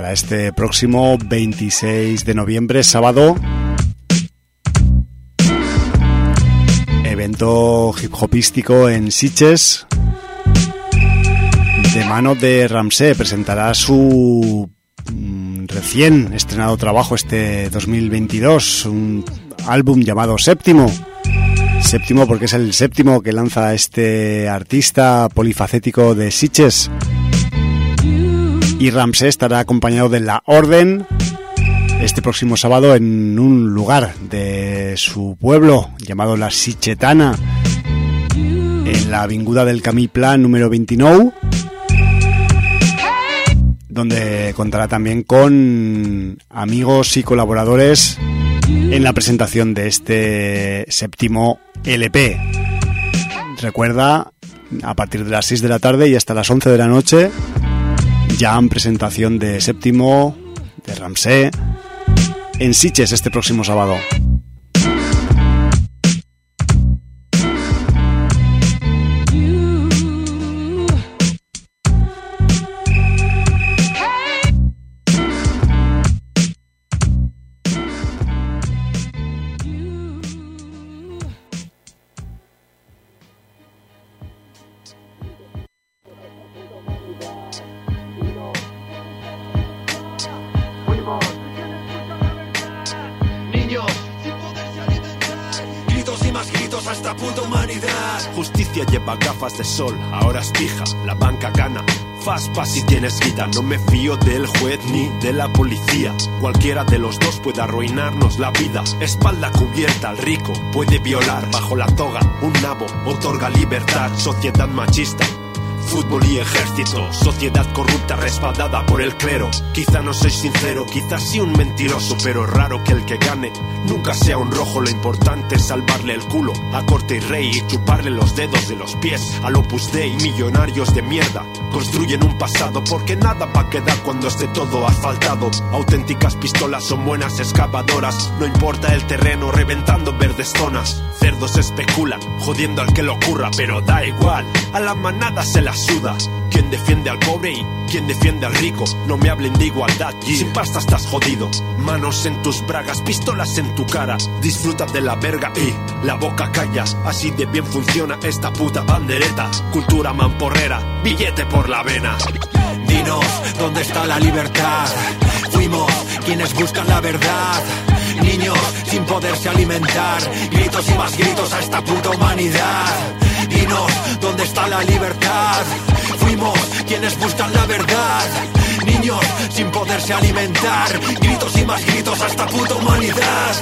para este próximo 26 de noviembre, sábado. Evento hip hopístico en Sitges. De mano de Ramsey, presentará su recién estrenado trabajo este 2022, un álbum llamado Séptimo. Séptimo porque es el séptimo que lanza este artista polifacético de Sitges. Y Ramsey estará acompañado de La Orden este próximo sábado en un lugar de su pueblo llamado La Sitgetana, en la avinguda del Camí Pla número 29, donde contará también con amigos y colaboradores en la presentación de este séptimo LP. Recuerda, a partir de las 6 de la tarde y hasta las 11 de la noche, ya en presentación de Séptimo, de Ramsey, en Sitges este próximo sábado.
Justicia lleva gafas de sol, ahora es pija, la banca gana. Fast pass si tienes guita, no me fío del juez ni de la policía. Cualquiera de los dos puede arruinarnos la vida. Espalda cubierta al rico, puede violar bajo la toga. Un nabo otorga libertad, sociedad machista. Fútbol y ejército, sociedad corrupta respaldada por el clero. Quizá no soy sincero, quizás sí un mentiroso, pero es raro que el que gane nunca sea un rojo. Lo importante es salvarle el culo a Corte y Rey y chuparle los dedos de los pies al Opus Dei. Millonarios de mierda construyen un pasado porque nada va a quedar cuando esté todo asfaltado. Auténticas pistolas son buenas excavadoras, no importa el terreno, reventando verdes zonas. Cerdos especulan, jodiendo al que lo ocurra, pero da igual, a la manada se la suda. ¿Quién defiende al pobre y quién defiende al rico? No me hablen de igualdad, sin pasta estás jodido. Manos en tus bragas, pistolas en tu cara. Disfruta de la verga y la boca calla. Así de bien funciona esta puta bandereta. Cultura mamporrera, billete por la vena.
Dinos, ¿dónde está la libertad? Fuimos quienes buscan la verdad. Niños sin poderse alimentar, gritos y más gritos a esta puta humanidad. Dinos, ¿dónde está la libertad? Fuimos quienes buscan la verdad. Niños sin poderse alimentar, gritos y más gritos a esta puta humanidad.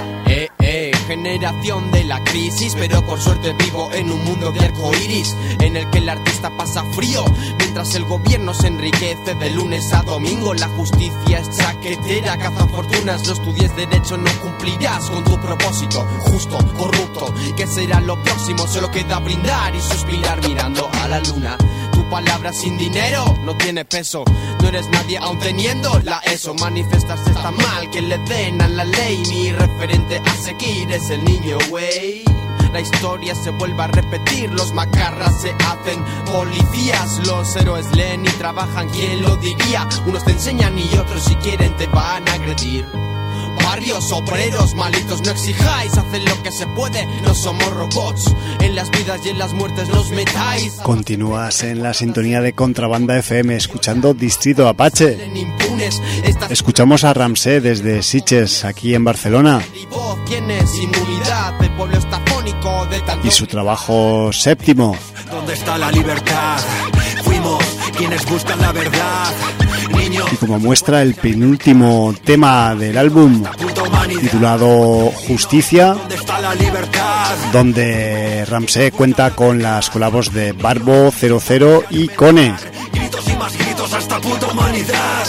Generación de la crisis, pero por suerte vivo en un mundo de arcoiris, en el que el artista pasa frío, mientras el gobierno se enriquece de lunes a domingo. La justicia es chaquetera, caza fortunas. No estudies derecho, no cumplirás con tu propósito. Justo, corrupto, ¿qué será lo próximo? Solo queda brindar y suspirar mirando a la luna. Tu palabra sin dinero no tiene peso. No eres nadie aún teniendo la ESO. Manifestarse está mal, que le den a la ley. Mi referente a seguir es el niño, güey. La historia se vuelve a repetir, los macarras se hacen policías. Los héroes leen y trabajan, ¿quién lo diría? Unos te enseñan y otros si quieren te van a agredir. Barrios obreros malitos, no exijáis, hacen lo que se puede, no somos robots. En las vidas y en las muertes nos metáis.
Continúas en la sintonía de Contrabanda FM, escuchando Distrito Apache. Escuchamos a Ramsey desde Sitges, aquí en Barcelona. Y su trabajo Séptimo.
¿Dónde está la libertad? Fuimos quienes buscan la verdad.
Y como muestra el penúltimo tema del álbum, titulado Justicia, donde Ramsey cuenta con las colabos de Barbo 00 y Cone.
Gritos y más gritos a esta puta humanidad.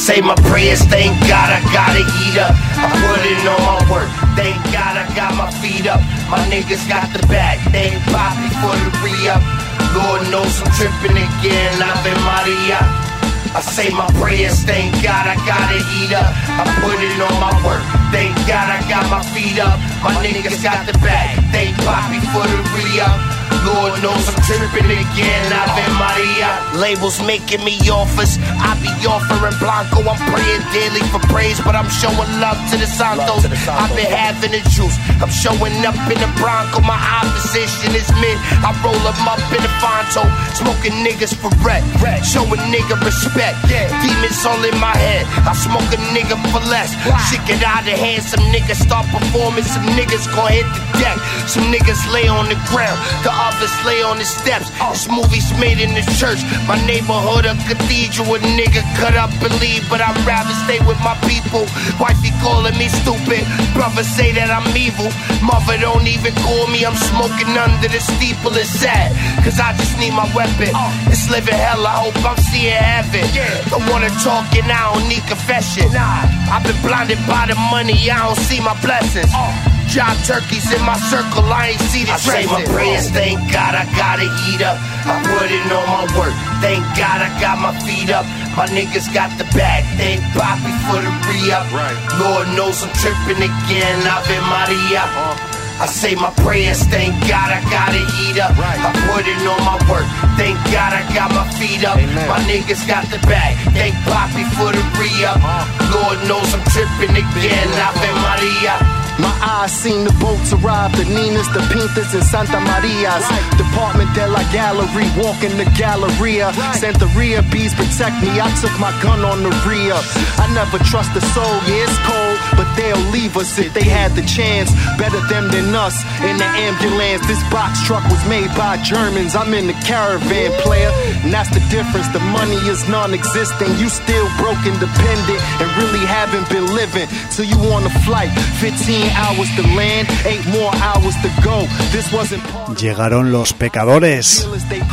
say my prayers, thank God I got a heater. I put in all my work, thank God I got my feet up. My niggas got the bag, thank Poppy for the re-up. Lord knows I'm tripping again, Ave Maria. I say my prayers, thank God I got a heater. I put in all my work, thank God I got my feet up. My niggas got the bag, thank Poppy for the re-up. Lord knows I'm tripping again, Ave Maria. Labels making me offers, I be offering Blanco. I'm praying daily for praise, but I'm showing love to the Santos. I've been having the juice, I'm showing up in the Bronco. My opposition is mid, I roll them up in the Fonto. Smoking niggas for red, showing nigga respect. Demons all in my head, I smoke a nigga for less. Shit get out of hand, some niggas start performing, some niggas gon' hit the deck. Some niggas lay on the ground, the others lay on the steps. This movie's made in the church, my neighborhood a cathedral. A nigga cut up and leave, but I'd rather stay with my people. Wifey calling me stupid, brother say that I'm evil. Mother don't even call me, I'm smoking under the steeple. It's sad, cause I just need my weapon. It's living hell, I hope I'm seeing heaven. Don't wanna talk and I don't need confession. I've been blinded by the money, I don't see my blessings. Job turkeys in my circle, I ain't see the I say my prayers, thank God I got a heater. I put in all my work, thank God I got my feet up. My niggas got the bag, thank Poppy for the re-up. Lord knows I'm tripping again, Ave Maria. I say my prayers, thank God I got a heater. I put in all my work, thank God I got my feet up. My niggas got the bag, thank Poppy for the re-up. Lord knows I'm tripping again, Ave Maria.
My eyes seen the boats arrive, the Ninas, the Pintas, and Santa Marias. Department de la Gallery, walking the Galleria. Santeria bees protect me, I took my gun on the re-up. I never trust a soul, yeah it's cold, but they'll leave us if they had the chance. Better them than us, in the ambulance. This box truck was made by Germans, I'm in the caravan, player. And that's the difference, the money is non-existent. You still broke independent, and really haven't been living. Till you on a flight, 15 hours to land, 8 more hours to go. This wasn't part.
Llegaron los pecadores.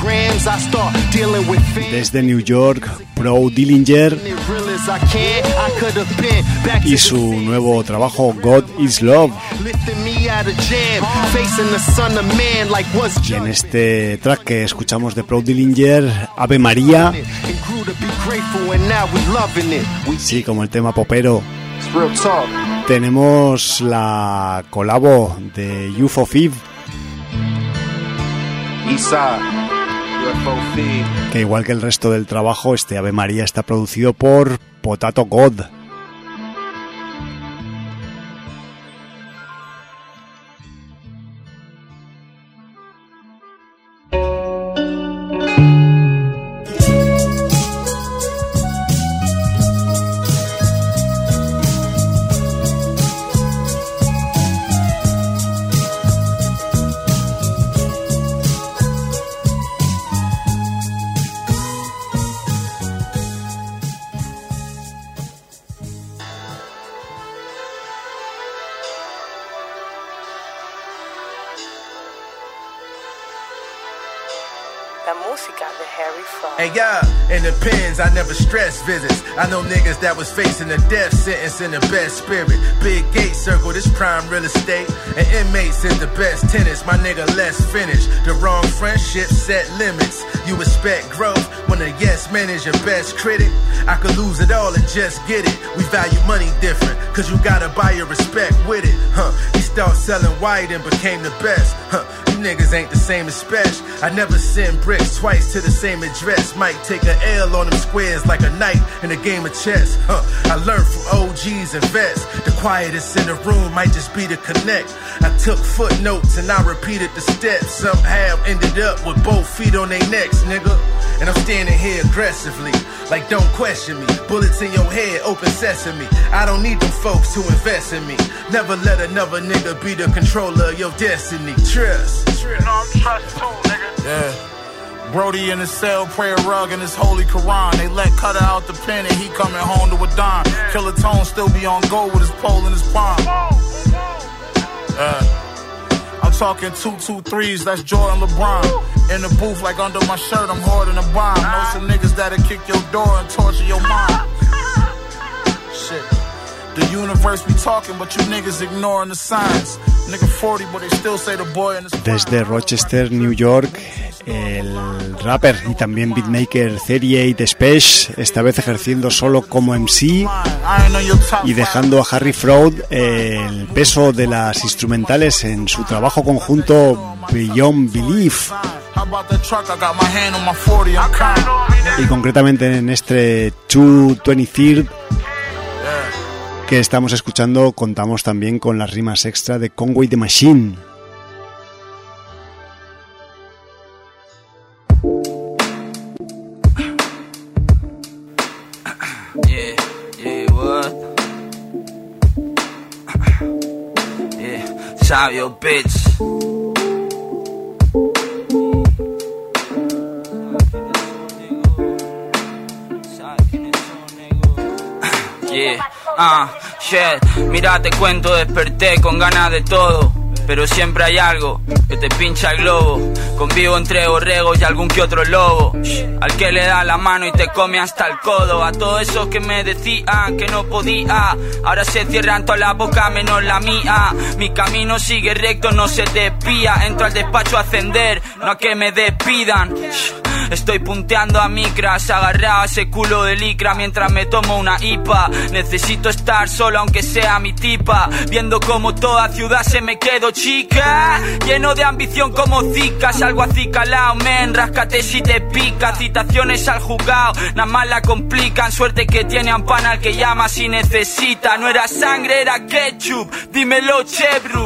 Desde New York, Pro Dillinger y su nuevo trabajo God is Love. Y en este track que escuchamos de Pro Dillinger, Ave María, sí, como el tema popero, tenemos la colabo de UFO Fev, que igual que el resto del trabajo, este Ave María está producido por Potato God.
Hey, yeah, in the pens, I never stress visits. I know niggas that was facing a death sentence in the best spirit. Big gate circle, this prime real estate. And inmates is the best tenants. My nigga, let's finish. The wrong friendship set limits. You expect growth when a yes man is your best critic. I could lose it all and just get it. We value money different, cause you gotta buy your respect with it. He started selling white and became the best. You niggas ain't the same as Special. I never send bricks twice to the same address. Might take a L on them squares like a knight in a game of chess. I learned from OGs and vets. The quietest in the room might just be the connect. I took footnotes and I repeated the steps. Somehow ended up with both feet on their necks, nigga. And I'm standing here aggressively, like don't question me. Bullets in your head, open sesame. I don't need them folks to invest in me. Never let another nigga be the controller of your destiny. Trust.
You know I'm trust too, nigga. Yeah. Brody in his cell, prayer rug in his holy Quran. They let Cutter out the pen and he coming home to a dime. Killer Tone still be on go with his pole in his palm. I'm talking 2-2-3s, that's Jordan LeBron. In the booth like under my shirt, I'm hoarding a bomb. Know some niggas that'll kick your door and torture your mom. The universe be talking, but you niggas ignoring the signs. Nigga 40, but they still say the boy in his prime.
Desde Rochester, New York, el rapper y también beatmaker 38 Spesh, esta vez ejerciendo solo como MC y dejando a Harry Fraud el peso de las instrumentales en su trabajo conjunto Beyond Belief. Y concretamente en este 223 que estamos escuchando contamos también con las rimas extra de Conway the Machine.
Sabio, bitch. Shit. Mira, te cuento, desperté con ganas de todo, pero siempre hay algo que te pincha el globo. Convivo entre borregos y algún que otro lobo, al que le da la mano y te come hasta el codo. A todos esos que me decían que no podía, ahora se cierran toda la boca menos la mía. Mi camino sigue recto, no se desvía. Entro al despacho a ascender, no a que me despidan. Estoy punteando a micras, agarrado a ese culo de licra mientras me tomo una IPA. Necesito estar solo aunque sea mi tipa, viendo como toda ciudad se me quedo chica. Lleno de ambición como Zika, salgo acicalao, men, ráscate si te pica. Citaciones al juzgado, nada más la complican. Suerte que tiene a un pan al que llama si necesita. No era sangre, era ketchup, dímelo Chebru.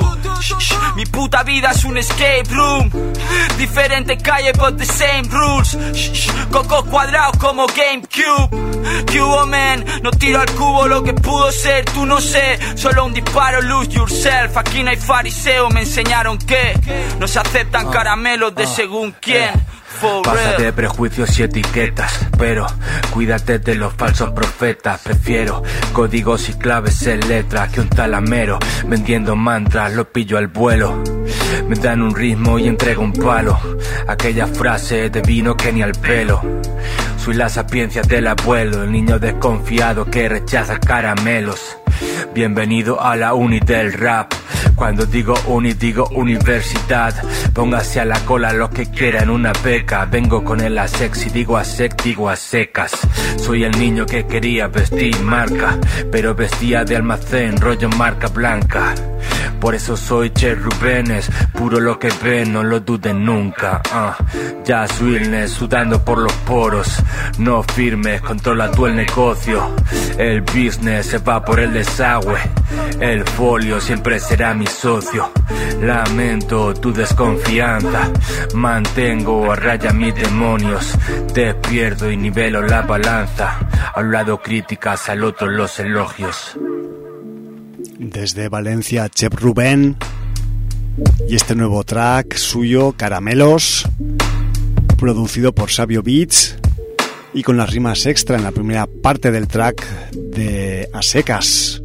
Mi puta vida es un escape room, diferente calle but the same rules. Cocos cuadrados como GameCube. Cubo man, no tiro al cubo lo que pudo ser. Tú no sé, solo un disparo, lose yourself. Aquí no hay fariseo, me enseñaron que no se aceptan caramelos de según quién.
Pásate de prejuicios y etiquetas, pero cuídate de los falsos profetas. Prefiero códigos y claves en letras que un talamero vendiendo mantras, lo pillo al vuelo. Me dan un ritmo y entrego un palo, aquella frase de vino que ni al pelo. Soy la sapiencia del abuelo, el niño desconfiado que rechaza caramelos. Bienvenido a la uni del rap. Cuando digo uni, digo universidad. Póngase a la cola lo que quiera en una beca. Vengo con el asex y digo asec, digo a secas. Soy el niño que quería vestir marca, pero vestía de almacén, rollo marca blanca. Por eso soy Che Rubénes, puro lo que ven, no lo duden nunca. Jazz Realness, sudando por los poros. No firmes, controla tú el negocio. El business se va por el desagüe. El folio siempre será mi socio. Lamento tu desconfianza, mantengo a raya mis demonios. Despierto y nivelo la balanza. A un lado críticas, al otro los elogios.
Desde Valencia, Chep Rubén y este nuevo track suyo, Caramelos, producido por Sabio Beats y con las rimas extra en la primera parte del track de A Secas.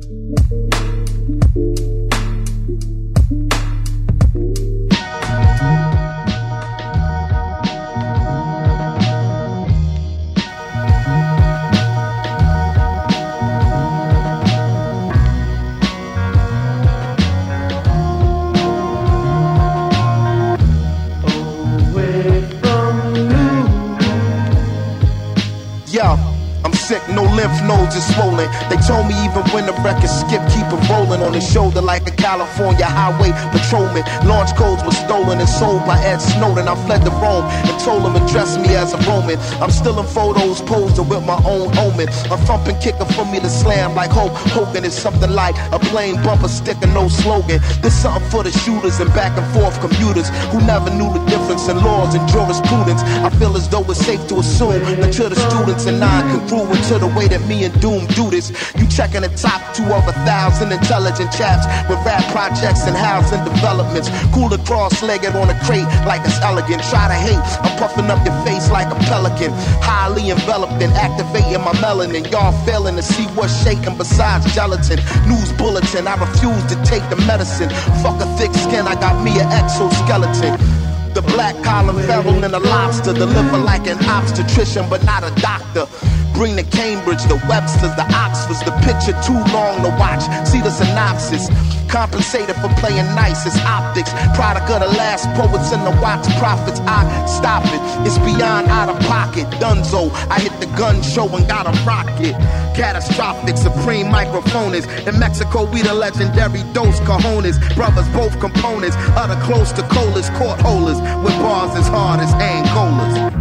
No lymph nodes is swollen. They told me even when the record skip, keep it rolling on his shoulder like a California highway patrolman. Launch codes were stolen and sold by Ed Snowden. I fled to Rome and told him address me as a Roman. I'm still in photos posing with my own omen. A thumping kicker for me to slam like Hulk Hogan is something like a plain bumper sticker, no slogan. This something for the shooters and back and forth commuters who never knew the difference in laws and jurisprudence. I feel as though it's safe to assume that to the students and non-congruent to the way that me and Doom do this. You checking the top 2 of 1,000 intelligent chaps with rap projects and housing developments. Cooler cross-legged on a crate like it's elegant. Try to hate, I'm puffing up your face like a pelican. Highly enveloped and activating my melanin. Y'all failing to see what's shaking besides gelatin. News bulletin, I refuse to take the medicine. Fuck a thick skin, I got me an exoskeleton. The black collar feral and a lobster. Deliver like an obstetrician but not a doctor. Bring the Cambridge, the Websters, the Oxfords, the picture too long to watch. See the synopsis. Compensated for playing nice, it's optics. Product of the last poets and the wax prophets. I stop it, it's beyond out of pocket. Dunzo, I hit the gun show and got a rocket. Catastrophic, supreme microphonist. In Mexico, we the legendary Dos Cajones. Brothers, both components of the close to coldest court holders. With bars as hard as Angolas.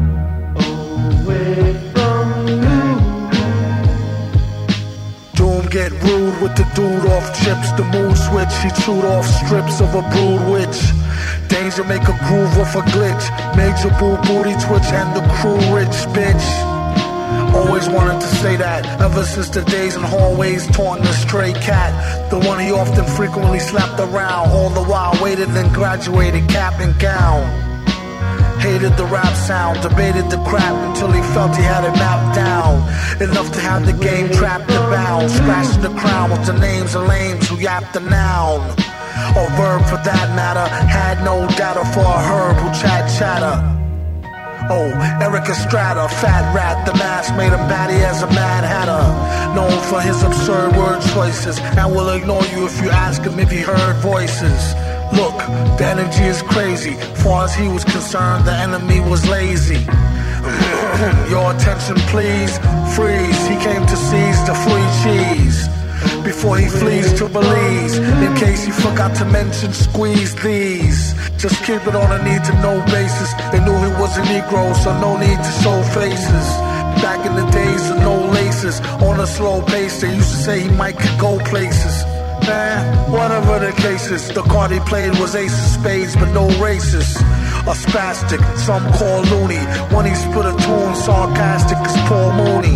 Get rude with the dude off chips, the mood switch. He chewed off strips of a brood witch. Danger make a groove off a glitch. Major boo booty twitch and the crew rich bitch. Always wanted to say that ever since the days in hallways taunting the stray cat. The one he often frequently slapped around. All the while waited and graduated cap and gown. Hated the rap sound, debated the crap until he felt he had it mapped down. Enough to have the game trapped and bound. Scratching the crown with the names of lames who yapped the noun. Or verb for that matter. Had no data for a herb who chatter. Oh, Eric Estrada, fat rat, the mask made him batty as a Mad Hatter. Known for his absurd word choices, and will ignore you if you ask him if he heard voices. Look, the energy is crazy. Far as he was concerned, the enemy was lazy. Your attention please, freeze. He came to seize the free cheese before he flees to Belize. In case he forgot to mention, squeeze these. Just keep it on a need-to-know basis. They knew he was a Negro, so no need to show faces. Back in the days of no laces, on a slow pace, they used to say he might could go places. Whatever the case is, the card he played was ace of spades, but no races. A spastic, some call loony. When he split a tune, sarcastic as Paul Mooney.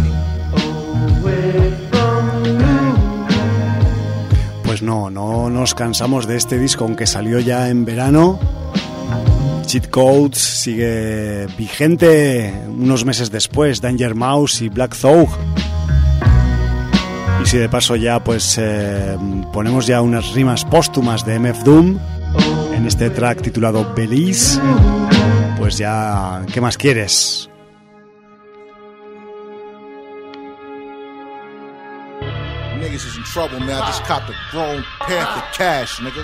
Pues no nos cansamos de este disco, aunque salió ya en verano. Cheat Codes sigue vigente unos meses después, Danger Mouse y Black Thought. Y si de paso ya pues ponemos ya unas rimas póstumas de MF Doom en este track titulado Belize, pues ya, ¿qué más quieres?
Niggas is in trouble, man. I just copped a grown Panther cash, nigga.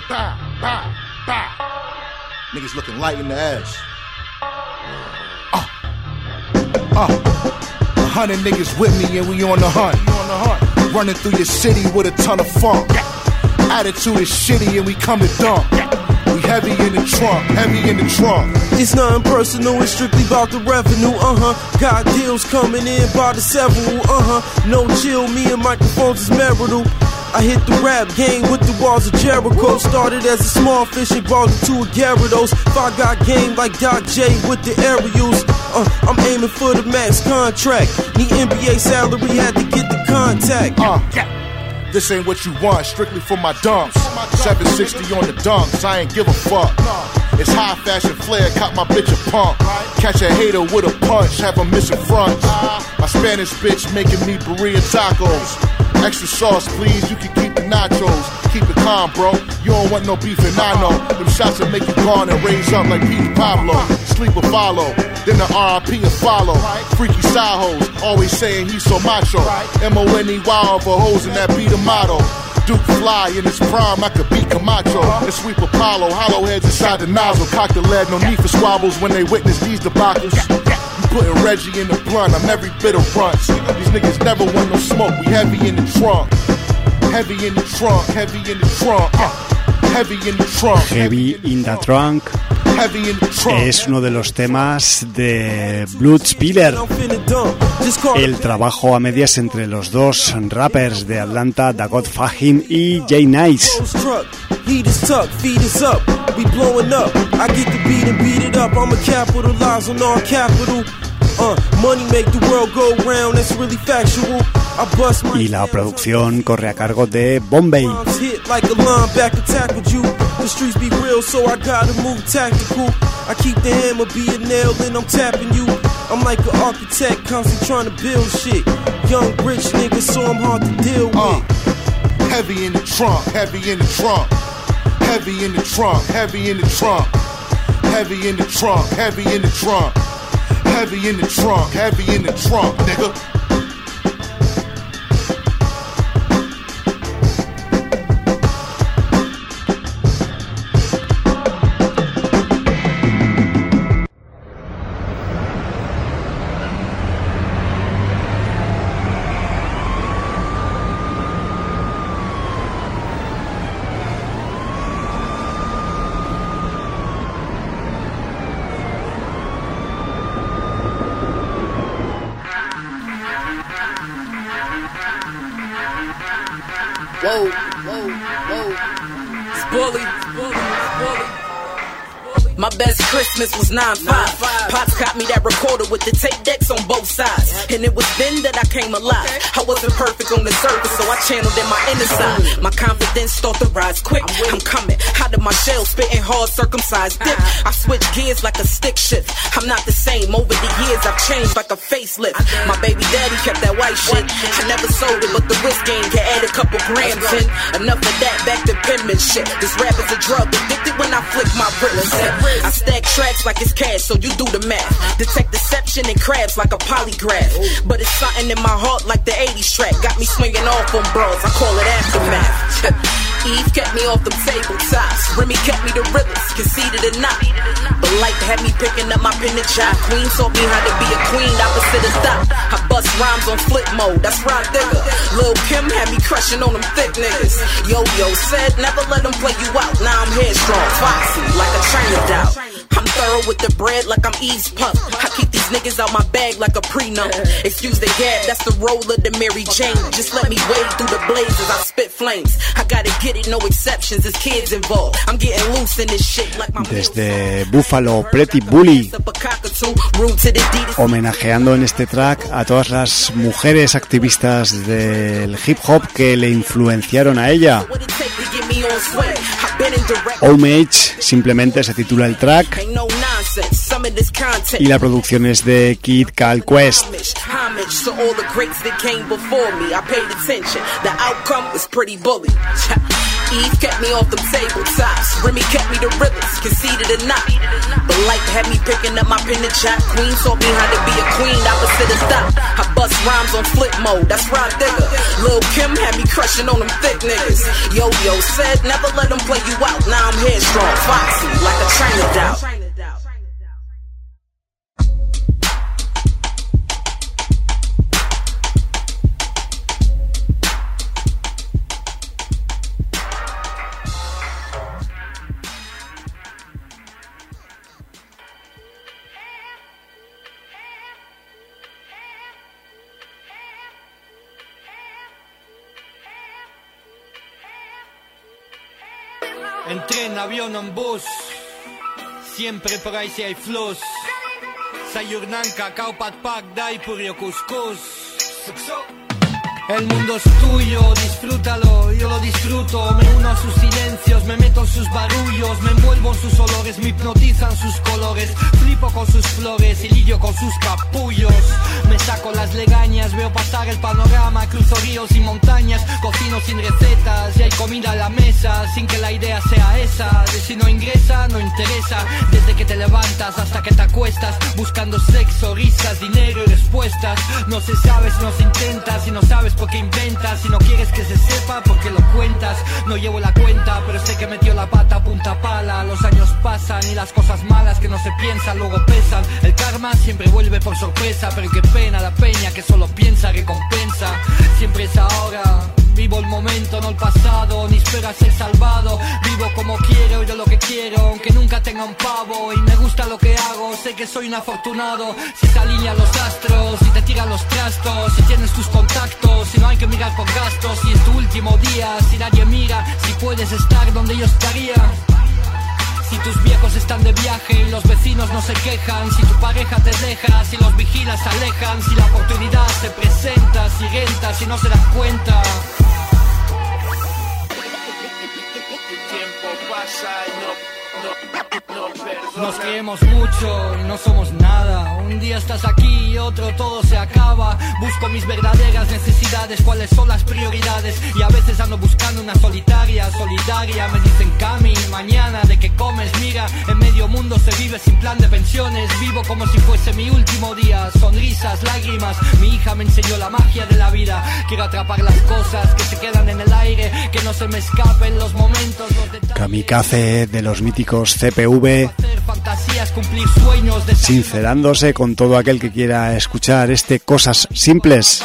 Niggas looking light in the ass. 100 niggas with me and we on the hunt. Running through your city with a ton of funk. Attitude is shitty and we come to dump. We heavy in the trunk, heavy in the trunk.
It's nothing personal, it's strictly about the revenue, Got deals coming in by the several, No chill, me and microphones is marital. I hit the rap game with the walls of Jericho. Started as a small fish, evolved into a Gyarados. If I got game like Doc J with the aerials, I'm aiming for the max contract. Need NBA salary, had to get the contact.
This ain't what you want, strictly for my dumps. 760 on the dunks, I ain't give a fuck. It's high fashion flair, caught my bitch a pump. Catch a hater with a punch, have a missing fronts. My Spanish bitch making me burrito tacos. Extra sauce, please, you can keep the nachos. Keep it calm, bro, you don't want no beef and I know. Them shots will make you gone and raise up like Peter Pablo. Sleep or follow, then the R.I.P. will follow. Freaky side hoes, always saying he's so macho. M.O.N.E. wild for hoes and that be the motto. Duke fly in his prime, I could beat Camacho. And sweep Apollo, hollow heads inside the nozzle. Cock the lead, no need for squabbles when they witness these debacles. You putting Reggie in the blunt, I'm every bit of runts. These niggas never want no smoke, we heavy in the trunk. Heavy in the trunk, heavy in the trunk. Heavy in the trunk.
Heavy in the trunk. Es uno de los temas de Blood Spiller, el trabajo a medias entre los dos rappers de Atlanta, Dagot Fahim y Jay Nice.
Heat is tuck, feet is up, we blowing up. I get the beat and beat it up. I'ma capitalize on all capital. Money make the world go round, that's really factual.
Y la producción corre a cargo de Bombay.
The streets be real, so I gotta move tactical. I keep the hammer, be a nail, then I'm tapping you. I'm like an architect, constantly trying to build shit. Young rich nigga, so I'm hard to deal with.
Heavy in the trunk, heavy in the trunk. Heavy in the trunk, heavy in the trunk. Heavy in the trunk, heavy in the trunk. Heavy in the trunk, heavy in the trunk, nigga.
bully. My best Christmas was 9-5. Pops got me that recorder with the tape decks on both sides. And it was then that I came alive. I wasn't perfect on the surface, so I channeled in my inner side. My confidence started to rise quick. I'm coming out of my shell, spitting hard, circumcised dip. I switch gears like a stick shift. I'm not the same. Over the years, I've changed like a facelift. My baby daddy kept that white shit. I never sold it, but the risk game can add a couple grams in. Enough of that, back to penmanship. This rap is a drug, addicted when I flick my wrist. I stack tracks like it's cash, so you do the math. Detect deception and crabs like a polygraph. But it's something in my heart like the 80s track. Got me swinging off on bras, I call it aftermath. Eve kept me off them tabletops. Remy kept me the realest, conceited or not. But life had me picking up my pen and chop. Queen taught me how to be a queen, opposite of stop. I bust rhymes on flip mode, that's right digger. Lil' Kim had me crushing on them thick niggas. Yo-Yo said, never let them play you out. Now I'm headstrong, foxy, like a trainer doubt. I'm thorough with the bread like I'm Eve's pup. I keep these niggas out my bag like a prenup. Excuse the gab, that's the role of the Mary Jane. Just let me wade through the blaze as I spit flames. I gotta get it, no exceptions, there's kids involved. I'm getting loose in this shit like my
Desde Buffalo, Pretty Bully, homenajeando en este track a todas las mujeres activistas del hip hop que le influenciaron a ella. Homage simplemente se titula el track y la producción es de Kid Cal Quest.
Eve kept me off them tabletops. Remy kept me the realest, conceited or not. But life had me picking up my pen and chop. Queen taught me how to be a queen, opposite of stop. I bust rhymes on flip mode, that's right digger. Lil' Kim had me crushing on them thick niggas. Yo-Yo said, never let them play you out. Now I'm headstrong, foxy, like a trainer doubt.
En tren, avión o en bus, siempre por ahí si hay flus. Sayurnanka, Kaupat Pak, Daipurio, Cuscús. El mundo es tuyo, disfrútalo, yo lo disfruto. Me uno a sus silencios, me meto en sus barullos. Me envuelvo en sus olores, me hipnotizan sus colores. Flipo con sus flores y lidio con sus capullos. Me saco las legañas, veo pasar el panorama. Cruzo ríos y montañas, cocino sin recetas. Y hay comida a la mesa, sin que la idea sea esa. De si no ingresa, no interesa. Desde que te levantas hasta que te acuestas, buscando sexo, risas, dinero y respuestas. No se sabe si no se intenta, si no sabes porque inventas, si no quieres que se sepa porque lo cuentas. No llevo la cuenta, pero sé que metió la pata a punta pala. Los años pasan y las cosas malas que no se piensan luego pesan. El karma siempre vuelve por sorpresa, pero qué pena la peña que solo piensa recompensa. Siempre es ahora. Vivo el momento, no el pasado, ni espero a ser salvado. Vivo como quiero y de lo que quiero, aunque nunca tenga un pavo. Y me gusta lo que hago, sé que soy un afortunado. Si se alinean los astros, si te tiran los trastos, si tienes tus contactos, si no hay que mirar por gastos. Si es tu último día, si nadie mira, si puedes estar donde yo estaría. Si tus viejos están de viaje y los vecinos no se quejan, si tu pareja te deja, si los vigilas se alejan, si la oportunidad se presenta, si rentas, si no se dan cuenta. Nos creemos mucho y no somos nada. Un día estás aquí y otro todo se acaba. Busco mis verdaderas necesidades, cuáles son las prioridades. Y a veces ando buscando una solitaria, solidaria. Me dicen Cami, mañana de qué comes. Mira, en medio mundo se vive sin plan de pensiones. Vivo como si fuese mi último día. Sonrisas, lágrimas, mi hija me enseñó la magia de la vida. Quiero atrapar las cosas que se quedan en el aire, que no se me escapen los momentos, los detalles.
Kamikaze de los míticos CPV, sincerándose con todo aquel que quiera escuchar este Cosas Simples,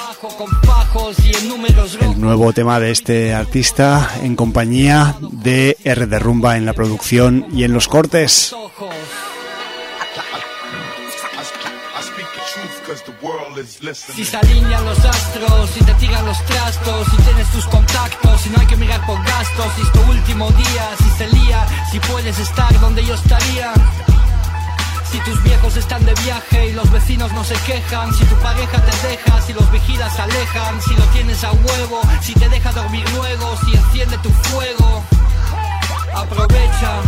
el nuevo tema de este artista en compañía de R de Rumba en la producción y en los cortes.
I speak the truth. cause the world is listening.
Si se alinean los astros, si te tiran los trastos, si tienes tus contactos, si no hay que mirar por gastos, si es tu último día, si se lía, si puedes estar donde yo estaría. Si tus viejos están de viaje y los vecinos no se quejan, si tu pareja te deja, si los vigilas se alejan, si lo tienes a huevo, si te deja dormir luego, si enciende tu fuego. Aprovecha,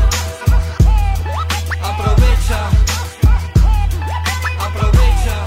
aprovecha, aprovecha.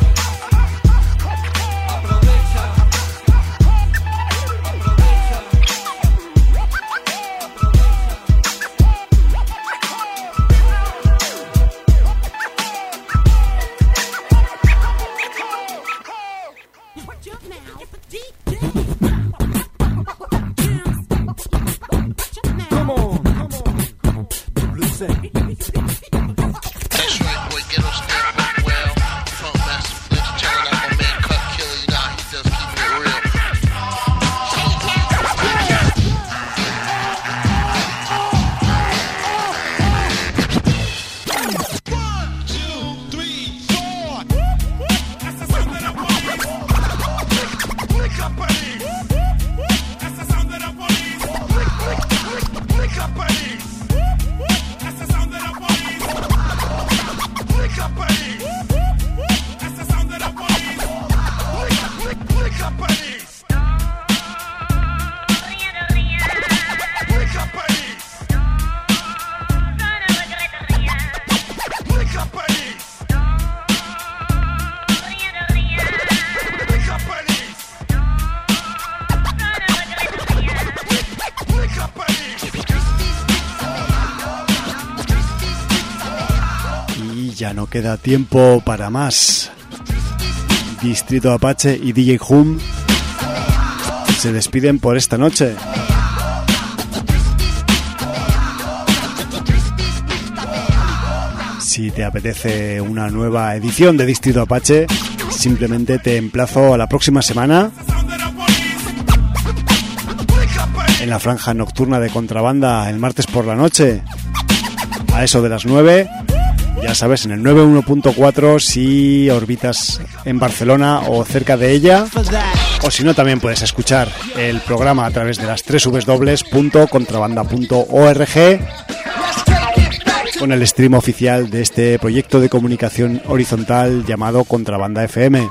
Ya no queda tiempo para más. Distrito Apache y DJ Hum se despiden por esta noche. Si te apetece una nueva edición de Distrito Apache, simplemente te emplazo a la próxima semana en la franja nocturna de Contrabanda el martes por la noche, a eso de las 9. Ya sabes, en el 91.4 si orbitas en Barcelona o cerca de ella, o si no también puedes escuchar el programa a través de las www.contrabanda.org con el stream oficial de este proyecto de comunicación horizontal llamado Contrabanda FM.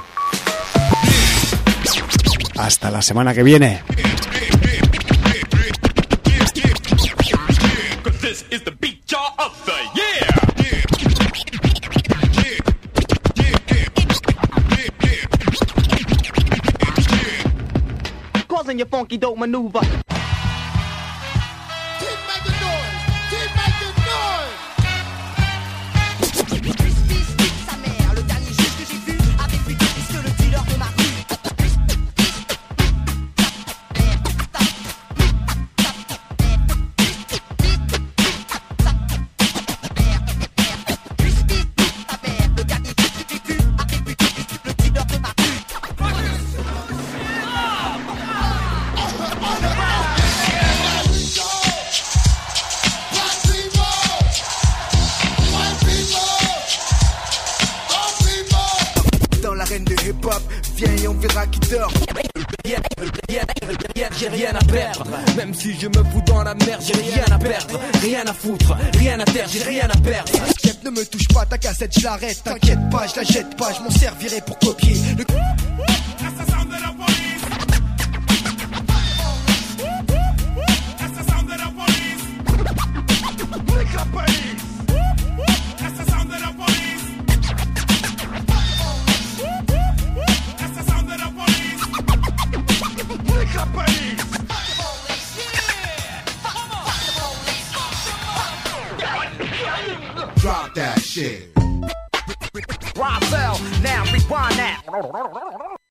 Hasta la semana que viene.
Causing your funky dope maneuver.
J'ai rien à perdre, même si je me fous dans la merde, j'ai rien à perdre, rien à foutre, rien à terre, j'ai rien à perdre.
Chef, ne me touche pas, ta cassette, je l'arrête, t'inquiète pas, je la jette pas, je m'en servirai pour copier le...
Drop that shit.
Roswell, now rewind that.